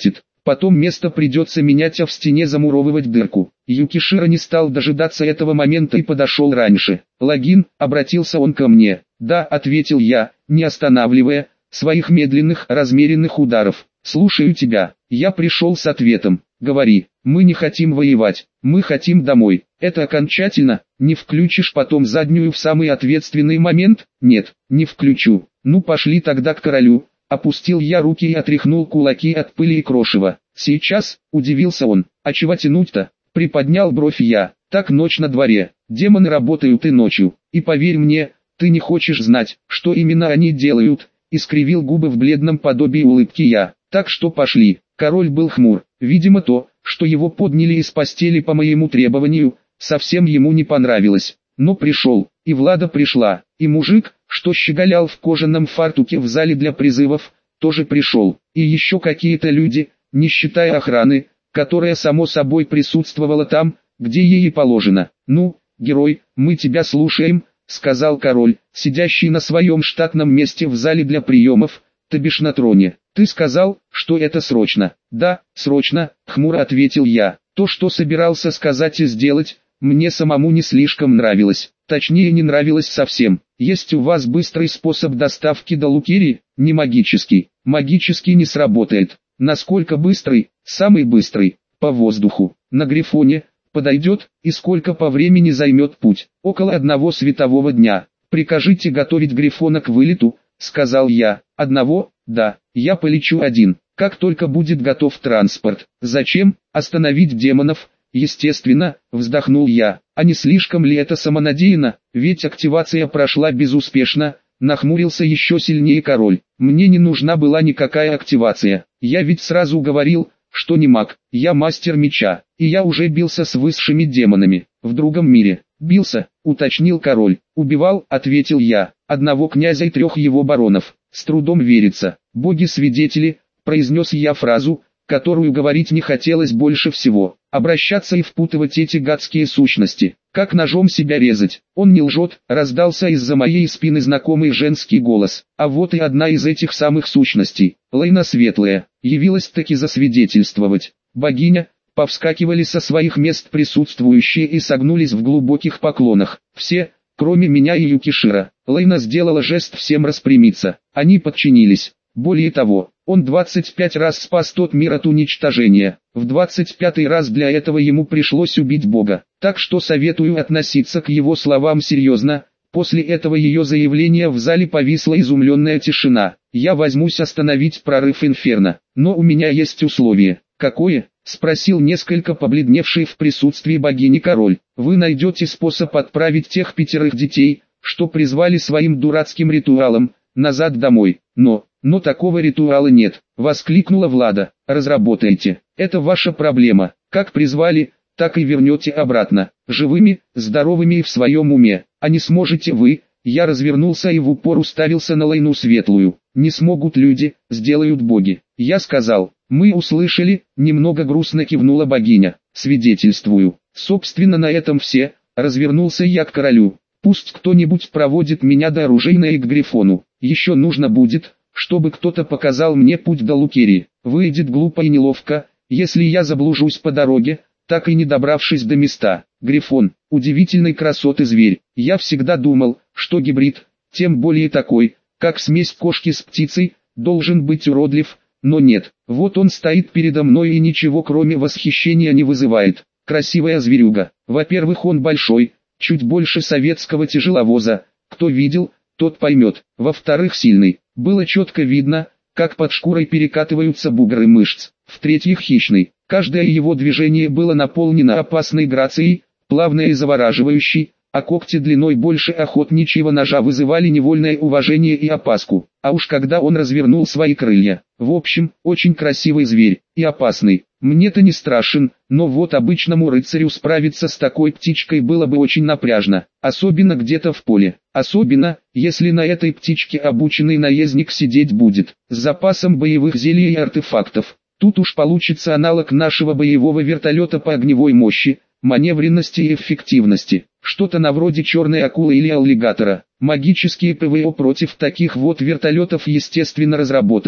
Потом место придется менять, а в стене замуровывать дырку. Юкишира не стал дожидаться этого момента и подошел раньше. «Логин», — обратился он ко мне. «Да», — ответил я, не останавливая своих медленных, размеренных ударов. «Слушаю тебя». Я пришел с ответом. «Говори, мы не хотим воевать, мы хотим домой». «Это окончательно? Не включишь потом заднюю в самый ответственный момент?» «Нет, не включу». «Ну пошли тогда к королю». Опустил я руки и отряхнул кулаки от пыли и крошева. «Сейчас?» – удивился он. «А чего тянуть-то?» – приподнял бровь я. «Так ночь на дворе, демоны работают и ночью. И поверь мне, ты не хочешь знать, что именно они делают», – искривил губы в бледном подобии улыбки я. «Так что пошли». Король был хмур. Видимо, то, что его подняли из постели по моему требованию, совсем ему не понравилось. Но пришел, и Влада пришла, и мужик, что щеголял в кожаном фартуке в зале для призывов, тоже пришел, и еще какие-то люди, не считая охраны, которая само собой присутствовала там, где ей и положено. «Ну, герой, мы тебя слушаем», — сказал король, сидящий на своем штатном месте в зале для приемов, то бишь на троне. «Ты сказал, что это срочно». «Да, срочно», — хмуро ответил я. «То, что собирался сказать и сделать, мне самому не слишком нравилось, точнее не нравилось совсем. Есть у вас быстрый способ доставки до Лукерии? Не магический. Магический не сработает. Насколько быстрый? Самый быстрый. По воздуху. На Грифоне. Подойдет? И сколько по времени займет путь? Около одного светового дня. Прикажите готовить Грифона к вылету, сказал я. Одного? Да. Я полечу один. Как только будет готов транспорт. Зачем? Остановить демонов. Естественно, вздохнул я. А не слишком ли это самонадеянно? Ведь активация прошла безуспешно. Нахмурился еще сильнее король. Мне не нужна была никакая активация. Я ведь сразу говорил, что не маг. Я мастер меча. И я уже бился с высшими демонами. В другом мире. Бился, уточнил король. Убивал, ответил я. Одного князя и трех его баронов. С трудом верится. Боги-свидетели, произнес я фразу, которую говорить не хотелось больше всего. Обращаться и впутывать эти гадские сущности. Как ножом себя резать. Он не лжет, раздался из-за моей спины знакомый женский голос. А вот и одна из этих самых сущностей, Лейна Светлая, явилась таки засвидетельствовать. Богиня, повскакивали со своих мест присутствующие и согнулись в глубоких поклонах. Все, кроме меня и Юкишира. Лейна сделала жест всем распрямиться. Они подчинились. Более того, он двадцать пять раз спас тот мир от уничтожения. В двадцать пятый раз для этого ему пришлось убить Бога. Так что советую относиться к его словам серьезно. После этого ее заявления в зале повисла изумленная тишина. Я возьмусь остановить прорыв Инферно. Но у меня есть условие. Какое? Спросил несколько побледневший в присутствии богини король. Вы найдете способ отправить тех пятерых детей, что призвали своим дурацким ритуалом, назад домой. Но... «Но такого ритуала нет», — воскликнула Влада. «Разработайте. Это ваша проблема. Как призвали, так и вернете обратно. Живыми, здоровыми и в своем уме. А не сможете вы». Я развернулся и в упор уставился на Лейну Светлую. «Не смогут люди, сделают боги». Я сказал. «Мы услышали», — немного грустно кивнула богиня. «Свидетельствую». Собственно, на этом все. Развернулся я к королю. «Пусть кто-нибудь проводит меня до оружейной и к Грифону. Еще нужно будет, чтобы кто-то показал мне путь до Лукерии. Выйдет глупо и неловко, если я заблужусь по дороге, так и не добравшись до места. Грифон, удивительной красоты зверь. Я всегда думал, что гибрид, тем более такой, как смесь кошки с птицей, должен быть уродлив, но нет. Вот он стоит передо мной и ничего кроме восхищения не вызывает. Красивая зверюга. Во-первых, он большой, чуть больше советского тяжеловоза. Кто видел, тот поймет. Во-вторых, сильный. Было четко видно, как под шкурой перекатываются бугры мышц. В-третьих, хищный. Каждое его движение было наполнено опасной грацией, плавной и завораживающей, а когти длиной больше охотничьего ножа вызывали невольное уважение и опаску. А уж когда он развернул свои крылья. В общем, очень красивый зверь, и опасный. Мне-то не страшен, но вот обычному рыцарю справиться с такой птичкой было бы очень напряжно, особенно где-то в поле. Особенно, если на этой птичке обученный наездник сидеть будет, с запасом боевых зелий и артефактов. Тут уж получится аналог нашего боевого вертолета по огневой мощи, маневренности и эффективности. Что-то на вроде черной акулы или аллигатора. Магические ПВО против таких вот вертолетов естественно разработаны,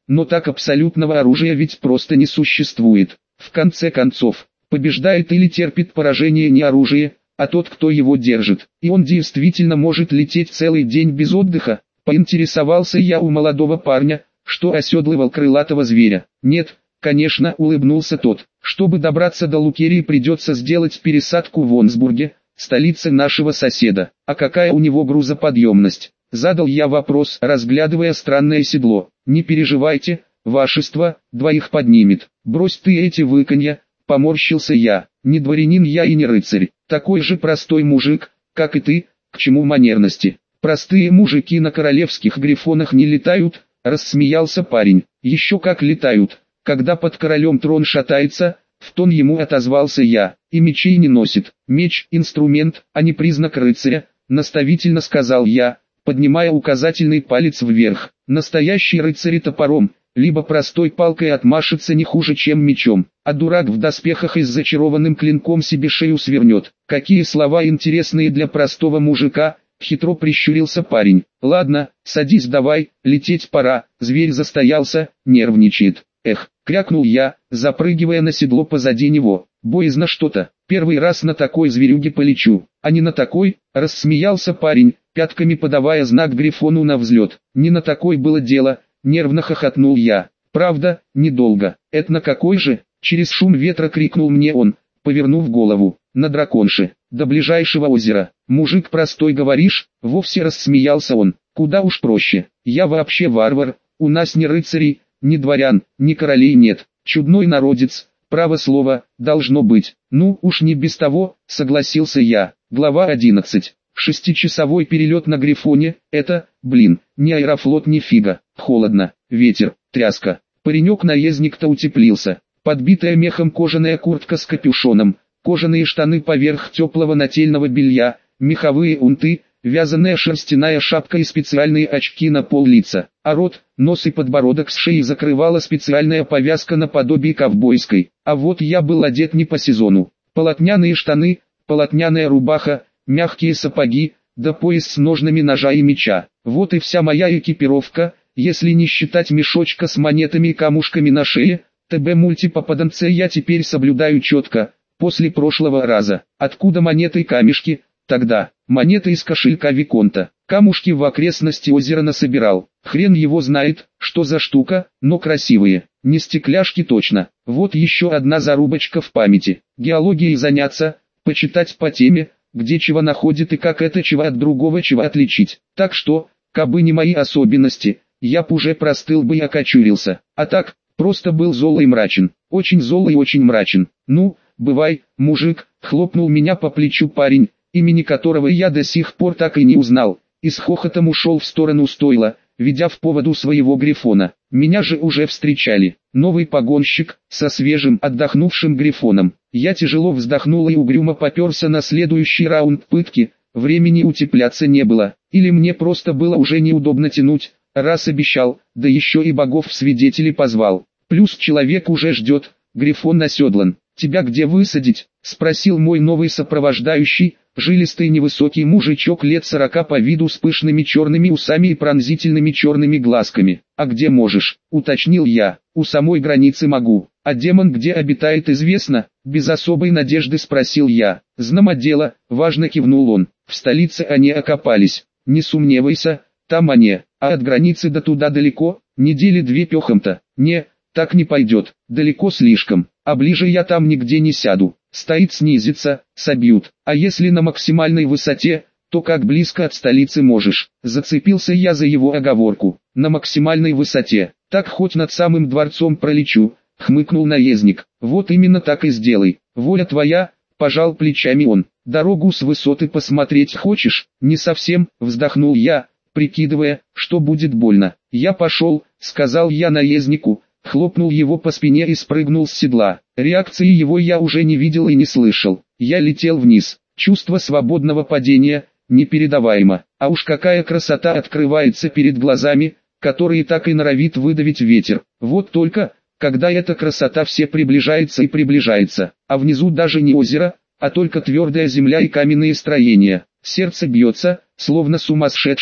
но так абсолютного оружия ведь просто не существует. В конце концов, побеждает или терпит поражение не оружие, а тот, кто его держит. И он действительно может лететь целый день без отдыха. Поинтересовался я у молодого парня, что оседлывал крылатого зверя. Нет, конечно, улыбнулся тот. Чтобы добраться до Лукерии, придется сделать пересадку в Вонсбурге, столице нашего соседа. А какая у него грузоподъемность? Задал я вопрос, разглядывая странное седло. Не переживайте, вашество, двоих поднимет. Брось ты эти выканья, поморщился я. Не дворянин я и не рыцарь, такой же простой мужик, как и ты, к чему манерности. Простые мужики на королевских грифонах не летают, рассмеялся парень. Еще как летают, когда под королем трон шатается, в тон ему отозвался я. И мечей не носит. Меч – инструмент, а не признак рыцаря, наставительно сказал я, поднимая указательный палец вверх. Настоящий рыцарь топором, либо простой палкой отмашется не хуже, чем мечом, а дурак в доспехах и с зачарованным клинком себе шею свернет. Какие слова интересные для простого мужика, хитро прищурился парень. Ладно, садись давай, лететь пора, зверь застоялся, нервничает. Эх, крякнул я, запрыгивая на седло позади него. Боязно что-то, первый раз на такой зверюге полечу, а не на такой, рассмеялся парень, пятками подавая знак грифону на взлет. Не на такой было дело, нервно хохотнул я. Правда, недолго. Это на какой же? Через шум ветра крикнул мне он, повернув голову. На драконше, до ближайшего озера. Мужик простой говоришь? Вовсе рассмеялся он. Куда уж проще. Я вообще варвар, у нас ни рыцарей, ни дворян, ни королей нет. Чудной народец, право слово, должно быть. Ну уж не без того, согласился я. Глава одиннадцать. Шестичасовой перелет на Грифоне, это, блин, не аэрофлот ни фига. Холодно, ветер, тряска. Паренек-наездник-то утеплился. Подбитая мехом кожаная куртка с капюшоном, кожаные штаны поверх теплого нательного белья, меховые унты, вязаная шерстяная шапка и специальные очки на пол-лица, а рот, нос и подбородок с шеи закрывала специальная повязка наподобие ковбойской. А вот я был одет не по сезону. Полотняные штаны, полотняная рубаха, мягкие сапоги, да пояс с ножнами ножа и меча. Вот и вся моя экипировка, если не считать мешочка с монетами и камушками на шее. ТБ мультипопаданце я теперь соблюдаю четко, после прошлого раза. Откуда монеты и камешки? Тогда, монеты из кошелька Виконта, камушки в окрестности озера насобирал. Хрен его знает, что за штука, но красивые. Не стекляшки точно. Вот еще одна зарубочка в памяти. Геологией заняться, почитать по теме, где чего находит и как это чего от другого чего отличить. Так что, кабы не мои особенности, я б уже простыл бы и окочурился. А так, просто был зол и мрачен. Очень зол и очень мрачен. Ну, бывай, мужик, хлопнул меня по плечу парень, имени которого я до сих пор так и не узнал, и с хохотом ушел в сторону стойла, ведя в поводу своего грифона. Меня же уже встречали. Новый погонщик, со свежим, отдохнувшим грифоном. Я тяжело вздохнул и угрюмо поперся на следующий раунд пытки. Времени утепляться не было, или мне просто было уже неудобно тянуть, раз обещал, да еще и богов в свидетели позвал. Плюс человек уже ждет, грифон оседлан. «Тебя где высадить?» — спросил мой новый сопровождающий, жилистый невысокий мужичок лет сорока по виду с пышными черными усами и пронзительными черными глазками. «А где можешь?» — уточнил я. «У самой границы могу. А демон где обитает известно?» — без особой надежды спросил я. «Знамо дело», — важно кивнул он. «В столице они окопались. Не сумневайся, там они. А от границы до туда далеко, недели две пехом-то. Не, так не пойдет, далеко слишком. А ближе я там нигде не сяду. Стоит снизиться, собьют. А если на максимальной высоте, то как близко от столицы можешь?» Зацепился я за его оговорку. «На максимальной высоте, так хоть над самым дворцом пролечу», — хмыкнул наездник. «Вот именно так и сделай. Воля твоя», — пожал плечами он. «Дорогу с высоты посмотреть хочешь?» «Не совсем», — вздохнул я, прикидывая, что будет больно. «Я пошел», — сказал я наезднику, хлопнул его по спине и спрыгнул с седла. Реакции его я уже не видел и не слышал. Я летел вниз. Чувство свободного падения непередаваемо. А уж какая красота открывается перед глазами, которые так и норовит выдавить ветер. Вот только, когда эта красота все приближается и приближается, а внизу даже не озеро, а только твердая земля и каменные строения. Сердце бьется, словно сумасшедшее,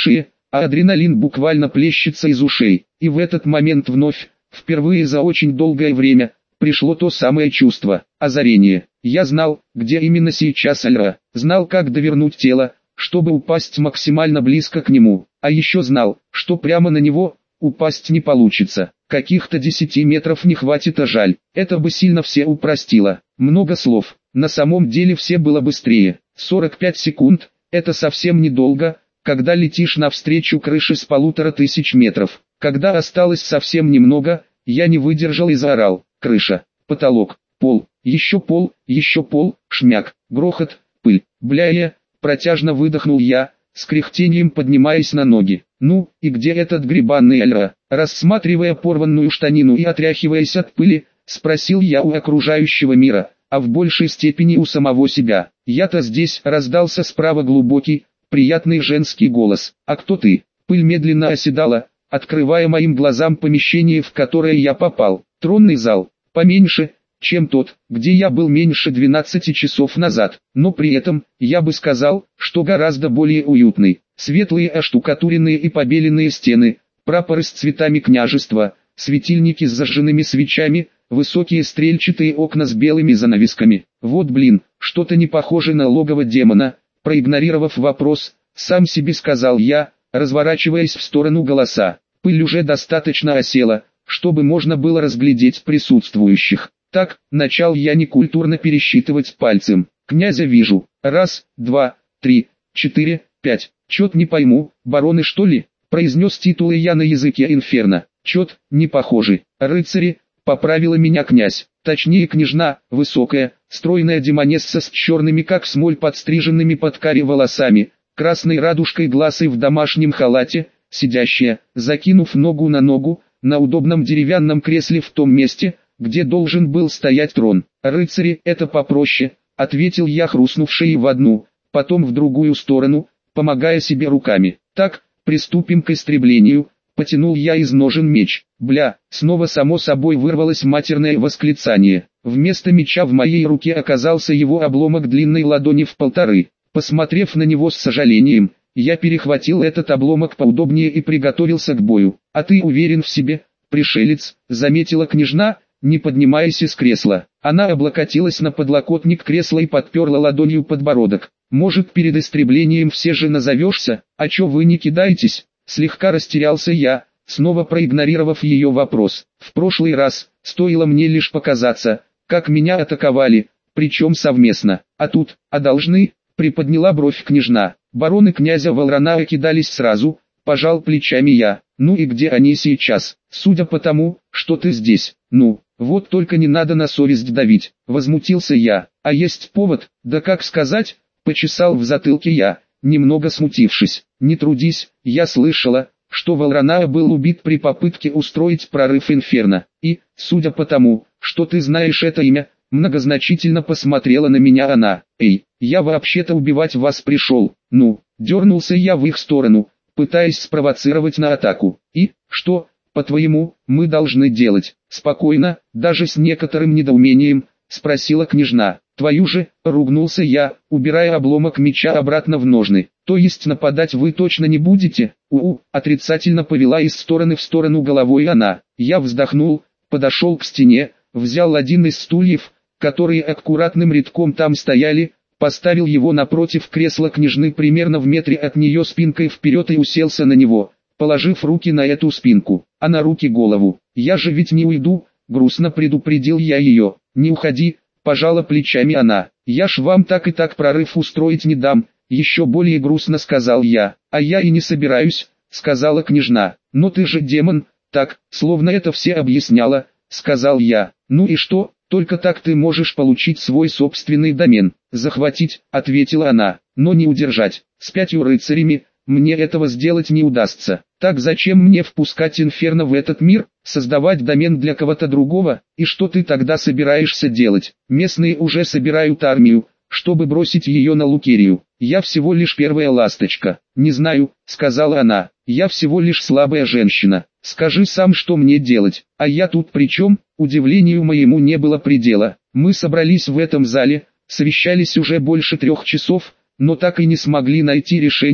а адреналин буквально плещется из ушей. И в этот момент вновь, впервые за очень долгое время, пришло то самое чувство, озарение. Я знал, где именно сейчас Альра, знал, как довернуть тело, чтобы упасть максимально близко к нему, а еще знал, что прямо на него упасть не получится. Каких-то десяти метров не хватит, а жаль, это бы сильно все упростило. Много слов, на самом деле все было быстрее. сорок пять секунд, это совсем недолго, когда летишь навстречу крыше с полутора тысяч метров. Когда осталось совсем немного, я не выдержал и заорал: крыша, потолок, пол, еще пол, еще пол, шмяк, грохот, пыль, бляя, протяжно выдохнул я, с кряхтением поднимаясь на ноги. Ну, и где этот гребаный Альра? Рассматривая порванную штанину и отряхиваясь от пыли, спросил я у окружающего мира, а в большей степени у самого себя. Я-то здесь, раздался справа глубокий, приятный женский голос. А кто ты? Пыль медленно оседала, открывая моим глазам помещение, в которое я попал. Тронный зал, поменьше, чем тот, где я был меньше двенадцати часов назад, но при этом, я бы сказал, что гораздо более уютный. Светлые оштукатуренные и побеленные стены, прапоры с цветами княжества, светильники с зажженными свечами, высокие стрельчатые окна с белыми занавесками. Вот блин, что-то не похоже на логово демона. Проигнорировав вопрос, сам себе сказал я, разворачиваясь в сторону голоса. Пыль уже достаточно осела, чтобы можно было разглядеть присутствующих. Так, начал я некультурно пересчитывать пальцем. Князя вижу. Раз, два, три, четыре, пять. Чет не пойму, бароны что ли? Произнес титулы я на языке инферно. Чет, не похожи. Рыцари, поправила меня князь. Точнее княжна, высокая, стройная демонесса с черными как смоль подстриженными под каре волосами, красной радужкой глаз и в домашнем халате, сидящая, закинув ногу на ногу, на удобном деревянном кресле в том месте, где должен был стоять трон. «Рыцари, это попроще», — ответил я, хрустнувший в одну, потом в другую сторону, помогая себе руками. «Так, приступим к истреблению», — потянул я из ножен меч. Бля, снова само собой вырвалось матерное восклицание. Вместо меча в моей руке оказался его обломок длинной ладони в полторы. Посмотрев на него с сожалением, я перехватил этот обломок поудобнее и приготовился к бою. «А ты уверен в себе, пришелец?» — заметила княжна, не поднимаясь из кресла. Она облокотилась на подлокотник кресла и подперла ладонью подбородок. «Может, перед истреблением все же назовешься? А чё вы не кидаетесь?» Слегка растерялся я, снова проигнорировав ее вопрос. В прошлый раз, стоило мне лишь показаться, как меня атаковали, причем совместно. А тут, а должны, приподняла бровь княжна. Бароны князя Валранаа кидались сразу, пожал плечами я. Ну и где они сейчас? Судя по тому, что ты здесь. Ну, вот только не надо на совесть давить, возмутился я. А есть повод? Да как сказать, почесал в затылке я, немного смутившись. Не трудись, я слышала, что Валранаа был убит при попытке устроить прорыв Инферно. И, судя по тому, что ты знаешь это имя, многозначительно посмотрела на меня она. Эй, я вообще-то убивать вас пришел. Ну, дернулся я в их сторону, пытаясь спровоцировать на атаку. И, что, по-твоему, мы должны делать? Спокойно, даже с некоторым недоумением, спросила княжна. Твою же, ругнулся я, убирая обломок меча обратно в ножны. То есть нападать вы точно не будете? У-у, отрицательно повела из стороны в сторону головой она. Я вздохнул, подошел к стене, взял один из стульев, которые аккуратным рядком там стояли, поставил его напротив кресла княжны примерно в метре от нее спинкой вперед и уселся на него, положив руки на эту спинку, а на руки голову. Я же ведь не уйду, грустно предупредил я ее. Не уходи, пожала плечами она. Я ж вам так и так прорыв устроить не дам, еще более грустно сказал я. А я и не собираюсь, сказала княжна. Но ты же демон, так, словно это все объясняла, сказал я. Ну и что, только так ты можешь получить свой собственный домен. Захватить, ответила она, но не удержать. С пятью рыцарями мне этого сделать не удастся. Так зачем мне впускать Инферно в этот мир, создавать домен для кого-то другого? И что ты тогда собираешься делать? Местные уже собирают армию, чтобы бросить ее на Лукерию. Я всего лишь первая ласточка. Не знаю, сказала она, я всего лишь слабая женщина. Скажи сам, что мне делать. А я тут при чем? Удивлению моему не было предела. Мы собрались в этом зале, совещались уже больше трех часов, но так и не смогли найти решение,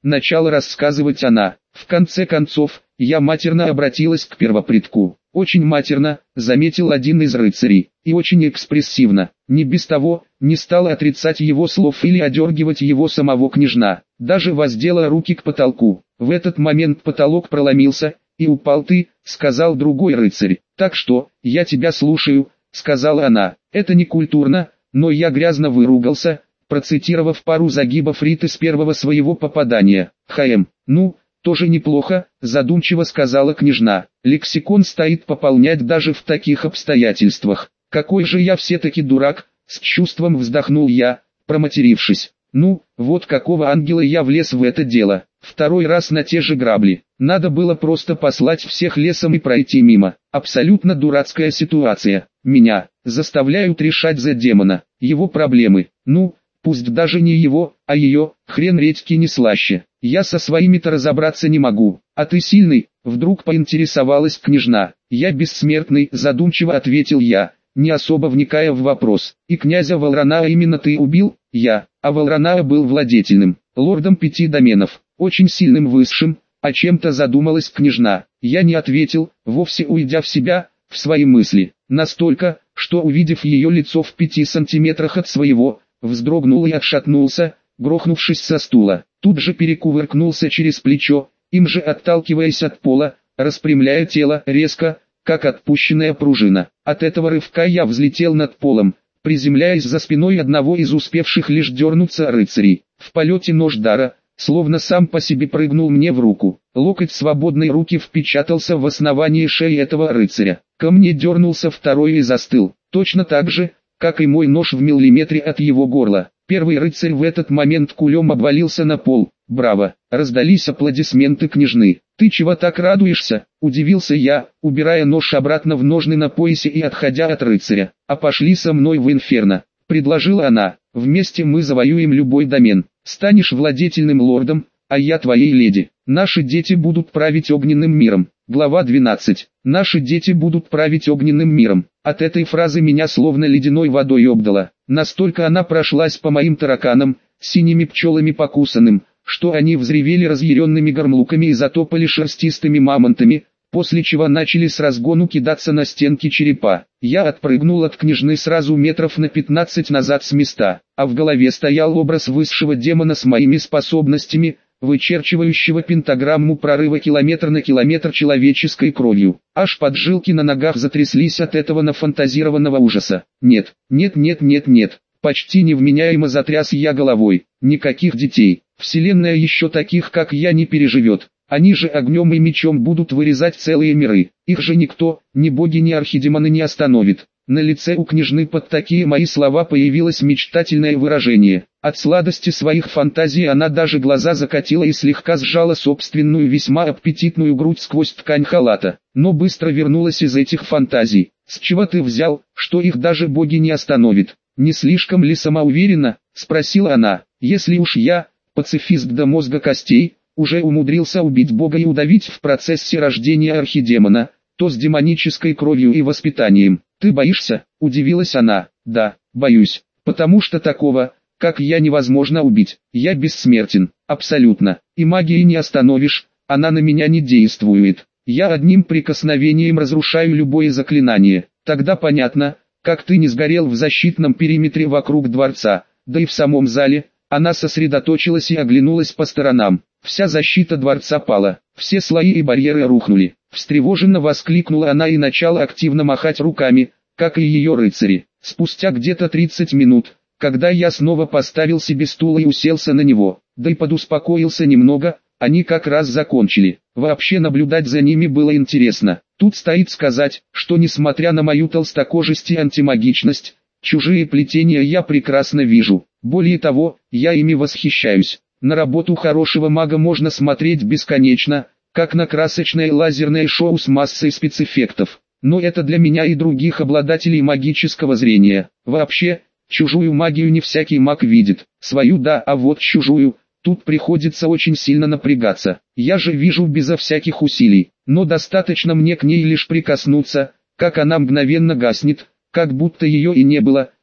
начала рассказывать она. В конце концов, я матерно обратилась к первопредку. Очень матерно, заметил один из рыцарей, и очень экспрессивно. Не без того, не стала отрицать его слов или одергивать его самого княжна. Даже воздела руки к потолку. В этот момент потолок проломился, и упал ты, сказал другой рыцарь. Так что, я тебя слушаю, сказала она. Это не культурно, но я грязно выругался, процитировав пару загибов Риты с первого своего попадания. Хм, ну, тоже неплохо, задумчиво сказала княжна. Лексикон стоит пополнять даже в таких обстоятельствах. Какой же я все-таки дурак, с чувством вздохнул я, проматерившись. Ну, вот какого ангела я влез в это дело. Второй раз на те же грабли. Надо было просто послать всех лесом и пройти мимо. Абсолютно дурацкая ситуация. Меня заставляют решать за демона, его проблемы. Ну, пусть даже не его, а ее, хрен редьки не слаще. Я со своими-то разобраться не могу. А ты сильный? Вдруг поинтересовалась княжна. Я бессмертный, задумчиво ответил я, не особо вникая в вопрос. И князя Валранаа именно ты убил? Я. А Валранаа был владетельным, лордом пяти доменов, очень сильным высшим, а чем-то задумалась княжна. Я не ответил, вовсе уйдя в себя, в свои мысли. Настолько, что увидев ее лицо в пяти сантиметрах от своего, вздрогнул и отшатнулся, грохнувшись со стула. Тут же перекувыркнулся через плечо, им же отталкиваясь от пола, распрямляя тело резко, как отпущенная пружина. От этого рывка я взлетел над полом, приземляясь за спиной одного из успевших лишь дернуться рыцарей. В полете нож дара, словно сам по себе прыгнул мне в руку. Локоть свободной руки впечатался в основание шеи этого рыцаря. Ко мне дернулся второй и застыл, точно так же, как и мой нож в миллиметре от его горла. Первый рыцарь в этот момент кулем обвалился на пол. Браво! Раздались аплодисменты княжны. «Ты чего так радуешься?» – удивился я, убирая нож обратно в ножны на поясе и отходя от рыцаря. «А пошли со мной в инферно», – предложила она. «Вместе мы завоюем любой домен. Станешь владетельным лордом, а я твоей леди. Наши дети будут править огненным миром». Глава двенадцать. «Наши дети будут править огненным миром». От этой фразы меня словно ледяной водой обдало. Настолько она прошлась по моим тараканам, синими пчелами покусанным, что они взревели разъяренными горлуками и затопали шерстистыми мамонтами, после чего начали с разгону кидаться на стенки черепа. Я отпрыгнул от княжны сразу метров на пятнадцать назад с места, а в голове стоял образ высшего демона с моими способностями, вычерчивающего пентаграмму прорыва километр на километр человеческой кровью. Аж поджилки на ногах затряслись от этого нафантазированного ужаса. Нет, нет, нет, нет, нет. Почти невменяемо затряс я головой. Никаких детей. Вселенная еще таких, как я, не переживет. Они же огнем и мечом будут вырезать целые миры. Их же никто, ни боги, ни архидемоны не остановит. На лице у княжны под такие мои слова появилось мечтательное выражение. От сладости своих фантазий она даже глаза закатила и слегка сжала собственную весьма аппетитную грудь сквозь ткань халата. Но быстро вернулась из этих фантазий. «С чего ты взял, что их даже боги не остановят? Не слишком ли самоуверенно?» – спросила она. «Если уж я, пацифист до мозга костей, уже умудрился убить бога и удавить в процессе рождения архидемона, то с демонической кровью и воспитанием. Ты боишься?» – удивилась она. «Да, боюсь, потому что такого, как я, невозможно убить. Я бессмертен, абсолютно, и магией не остановишь, она на меня не действует. Я одним прикосновением разрушаю любое заклинание. Тогда понятно, как ты не сгорел в защитном периметре вокруг дворца, да и в самом зале». Она сосредоточилась и оглянулась по сторонам. Вся защита дворца пала, все слои и барьеры рухнули. Встревоженно воскликнула она и начала активно махать руками, как и ее рыцари. Спустя где-то тридцать минут, когда я снова поставил себе стул и уселся на него, да и подуспокоился немного, они как раз закончили. Вообще наблюдать за ними было интересно. Тут стоит сказать, что несмотря на мою толстокожесть и антимагичность, чужие плетения я прекрасно вижу. Более того, я ими восхищаюсь. На работу хорошего мага можно смотреть бесконечно, как на красочное лазерное шоу с массой спецэффектов. Но это для меня и других обладателей магического зрения. Вообще, чужую магию не всякий маг видит. Свою да, а вот чужую, тут приходится очень сильно напрягаться. Я же вижу безо всяких усилий, но достаточно мне к ней лишь прикоснуться, как она мгновенно гаснет, как будто ее и не было.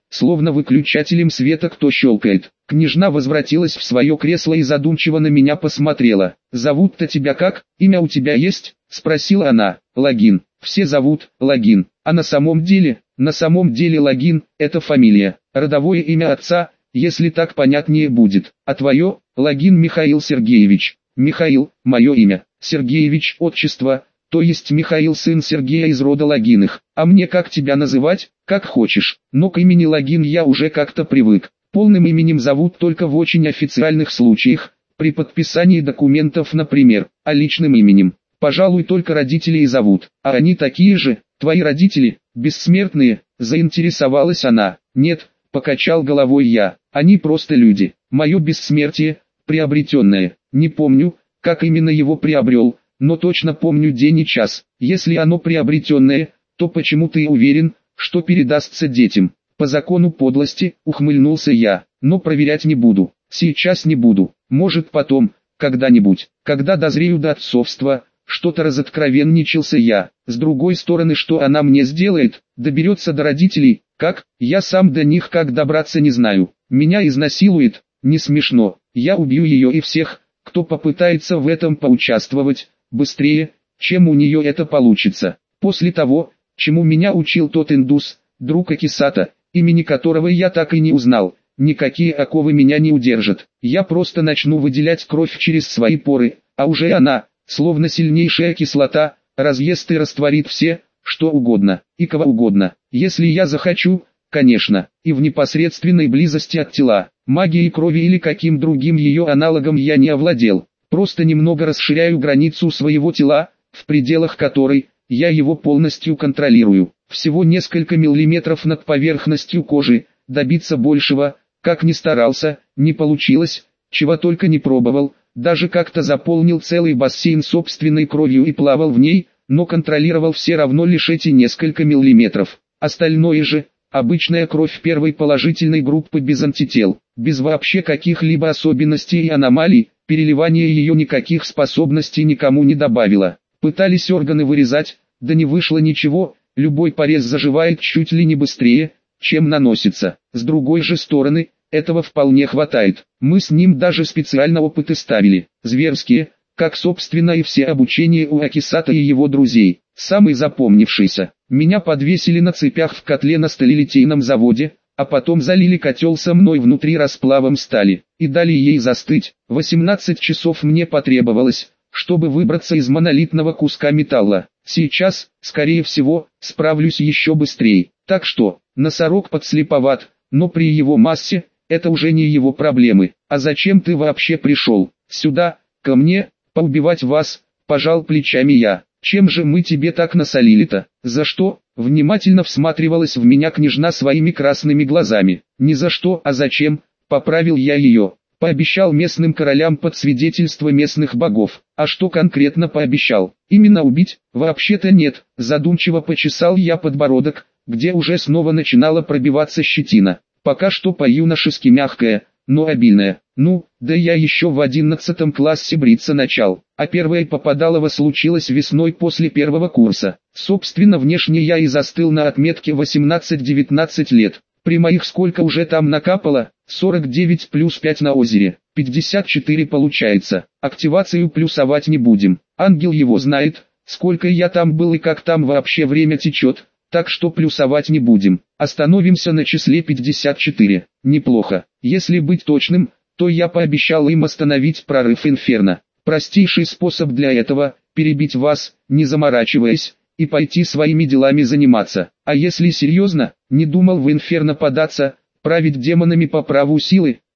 словно выключателем света кто щелкает. Княжна возвратилась в свое кресло и задумчиво на меня посмотрела. «Зовут-то тебя как? Имя у тебя есть?» — спросила она. «Логин. Все зовут Логин. А на самом деле, на самом деле Логин — это фамилия, родовое имя отца, если так понятнее будет. А твое? Логин Михаил Сергеевич. Михаил — мое имя, Сергеевич — отчество, то есть Михаил сын Сергея из рода Логиных. А мне как тебя называть? Как хочешь, но к имени Логин я уже как-то привык. Полным именем зовут только в очень официальных случаях, при подписании документов, например, а личным именем, пожалуй, только родители и зовут. А они такие же, твои родители, бессмертные?» — заинтересовалась она. «Нет», — покачал головой я, — «они просто люди. Мое бессмертие, приобретенное, не помню, как именно его приобрел, но точно помню день и час. Если оно приобретенное, то почему ты уверен, что передастся детям?» «По закону подлости», — ухмыльнулся я, — «но проверять не буду, сейчас не буду, может потом, когда-нибудь, когда дозрею до отцовства». Что-то разоткровенничался я. С другой стороны, что она мне сделает? Доберется до родителей? Как? Я сам до них как добраться не знаю. Меня изнасилует? Не смешно. Я убью ее и всех, кто попытается в этом поучаствовать, быстрее, чем у нее это получится. После того, чему меня учил тот индус, друг Акисата, имени которого я так и не узнал, никакие оковы меня не удержат. Я просто начну выделять кровь через свои поры, а уже она, словно сильнейшая кислота, разъест и растворит все, что угодно, и кого угодно, если я захочу, конечно, и в непосредственной близости от тела. Магией крови или каким другим ее аналогом я не овладел, просто немного расширяю границу своего тела, в пределах которой я его полностью контролирую. Всего несколько миллиметров над поверхностью кожи, добиться большего, как ни старался, не получилось, чего только не пробовал. Даже как-то заполнил целый бассейн собственной кровью и плавал в ней, но контролировал все равно лишь эти несколько миллиметров. Остальное же, обычная кровь первой положительной группы без антител, без вообще каких-либо особенностей и аномалий, переливание ее никаких способностей никому не добавило. Пытались органы вырезать, да не вышло ничего, любой порез заживает чуть ли не быстрее, чем наносится. С другой же стороны, этого вполне хватает. Мы с ним даже специально опыты ставили, зверские, как собственно и все обучения у Акисата и его друзей. Самый запомнившийся. Меня подвесили на цепях в котле на сталелитейном заводе, а потом залили котел со мной внутри расплавом стали, и дали ей застыть. восемнадцать часов мне потребовалось, чтобы выбраться из монолитного куска металла. Сейчас, скорее всего, справлюсь еще быстрее. Так что, носорог подслеповат, но при его массе, это уже не его проблемы. «А зачем ты вообще пришел? Сюда, ко мне, поубивать вас?» – пожал плечами я. «Чем же мы тебе так насолили-то? За что?» – внимательно всматривалась в меня княжна своими красными глазами. «Не за что, а зачем?» – поправил я ее. «Пообещал местным королям под свидетельство местных богов». «А что конкретно пообещал? Именно убить?» «Вообще-то нет», – задумчиво почесал я подбородок, где уже снова начинала пробиваться щетина. «Пока что по-юношески мягкая, но обильная. Ну, да я еще в одиннадцатом классе бриться начал, а первое попадалово случилось весной после первого курса. Собственно, внешне я и застыл на отметке восемнадцать-девятнадцать лет. При моих сколько уже там накапало? сорок девять плюс пять на озере, пятьдесят четыре получается. Активацию плюсовать не будем. Ангел его знает, сколько я там был и как там вообще время течет. Так что плюсовать не будем, остановимся на числе пятьдесят четыре. Неплохо. Если быть точным, то я пообещал им остановить прорыв Инферно. Простейший способ для этого – перебить вас, не заморачиваясь, и пойти своими делами заниматься. А если серьезно, не думал в Инферно податься, править демонами по праву силы,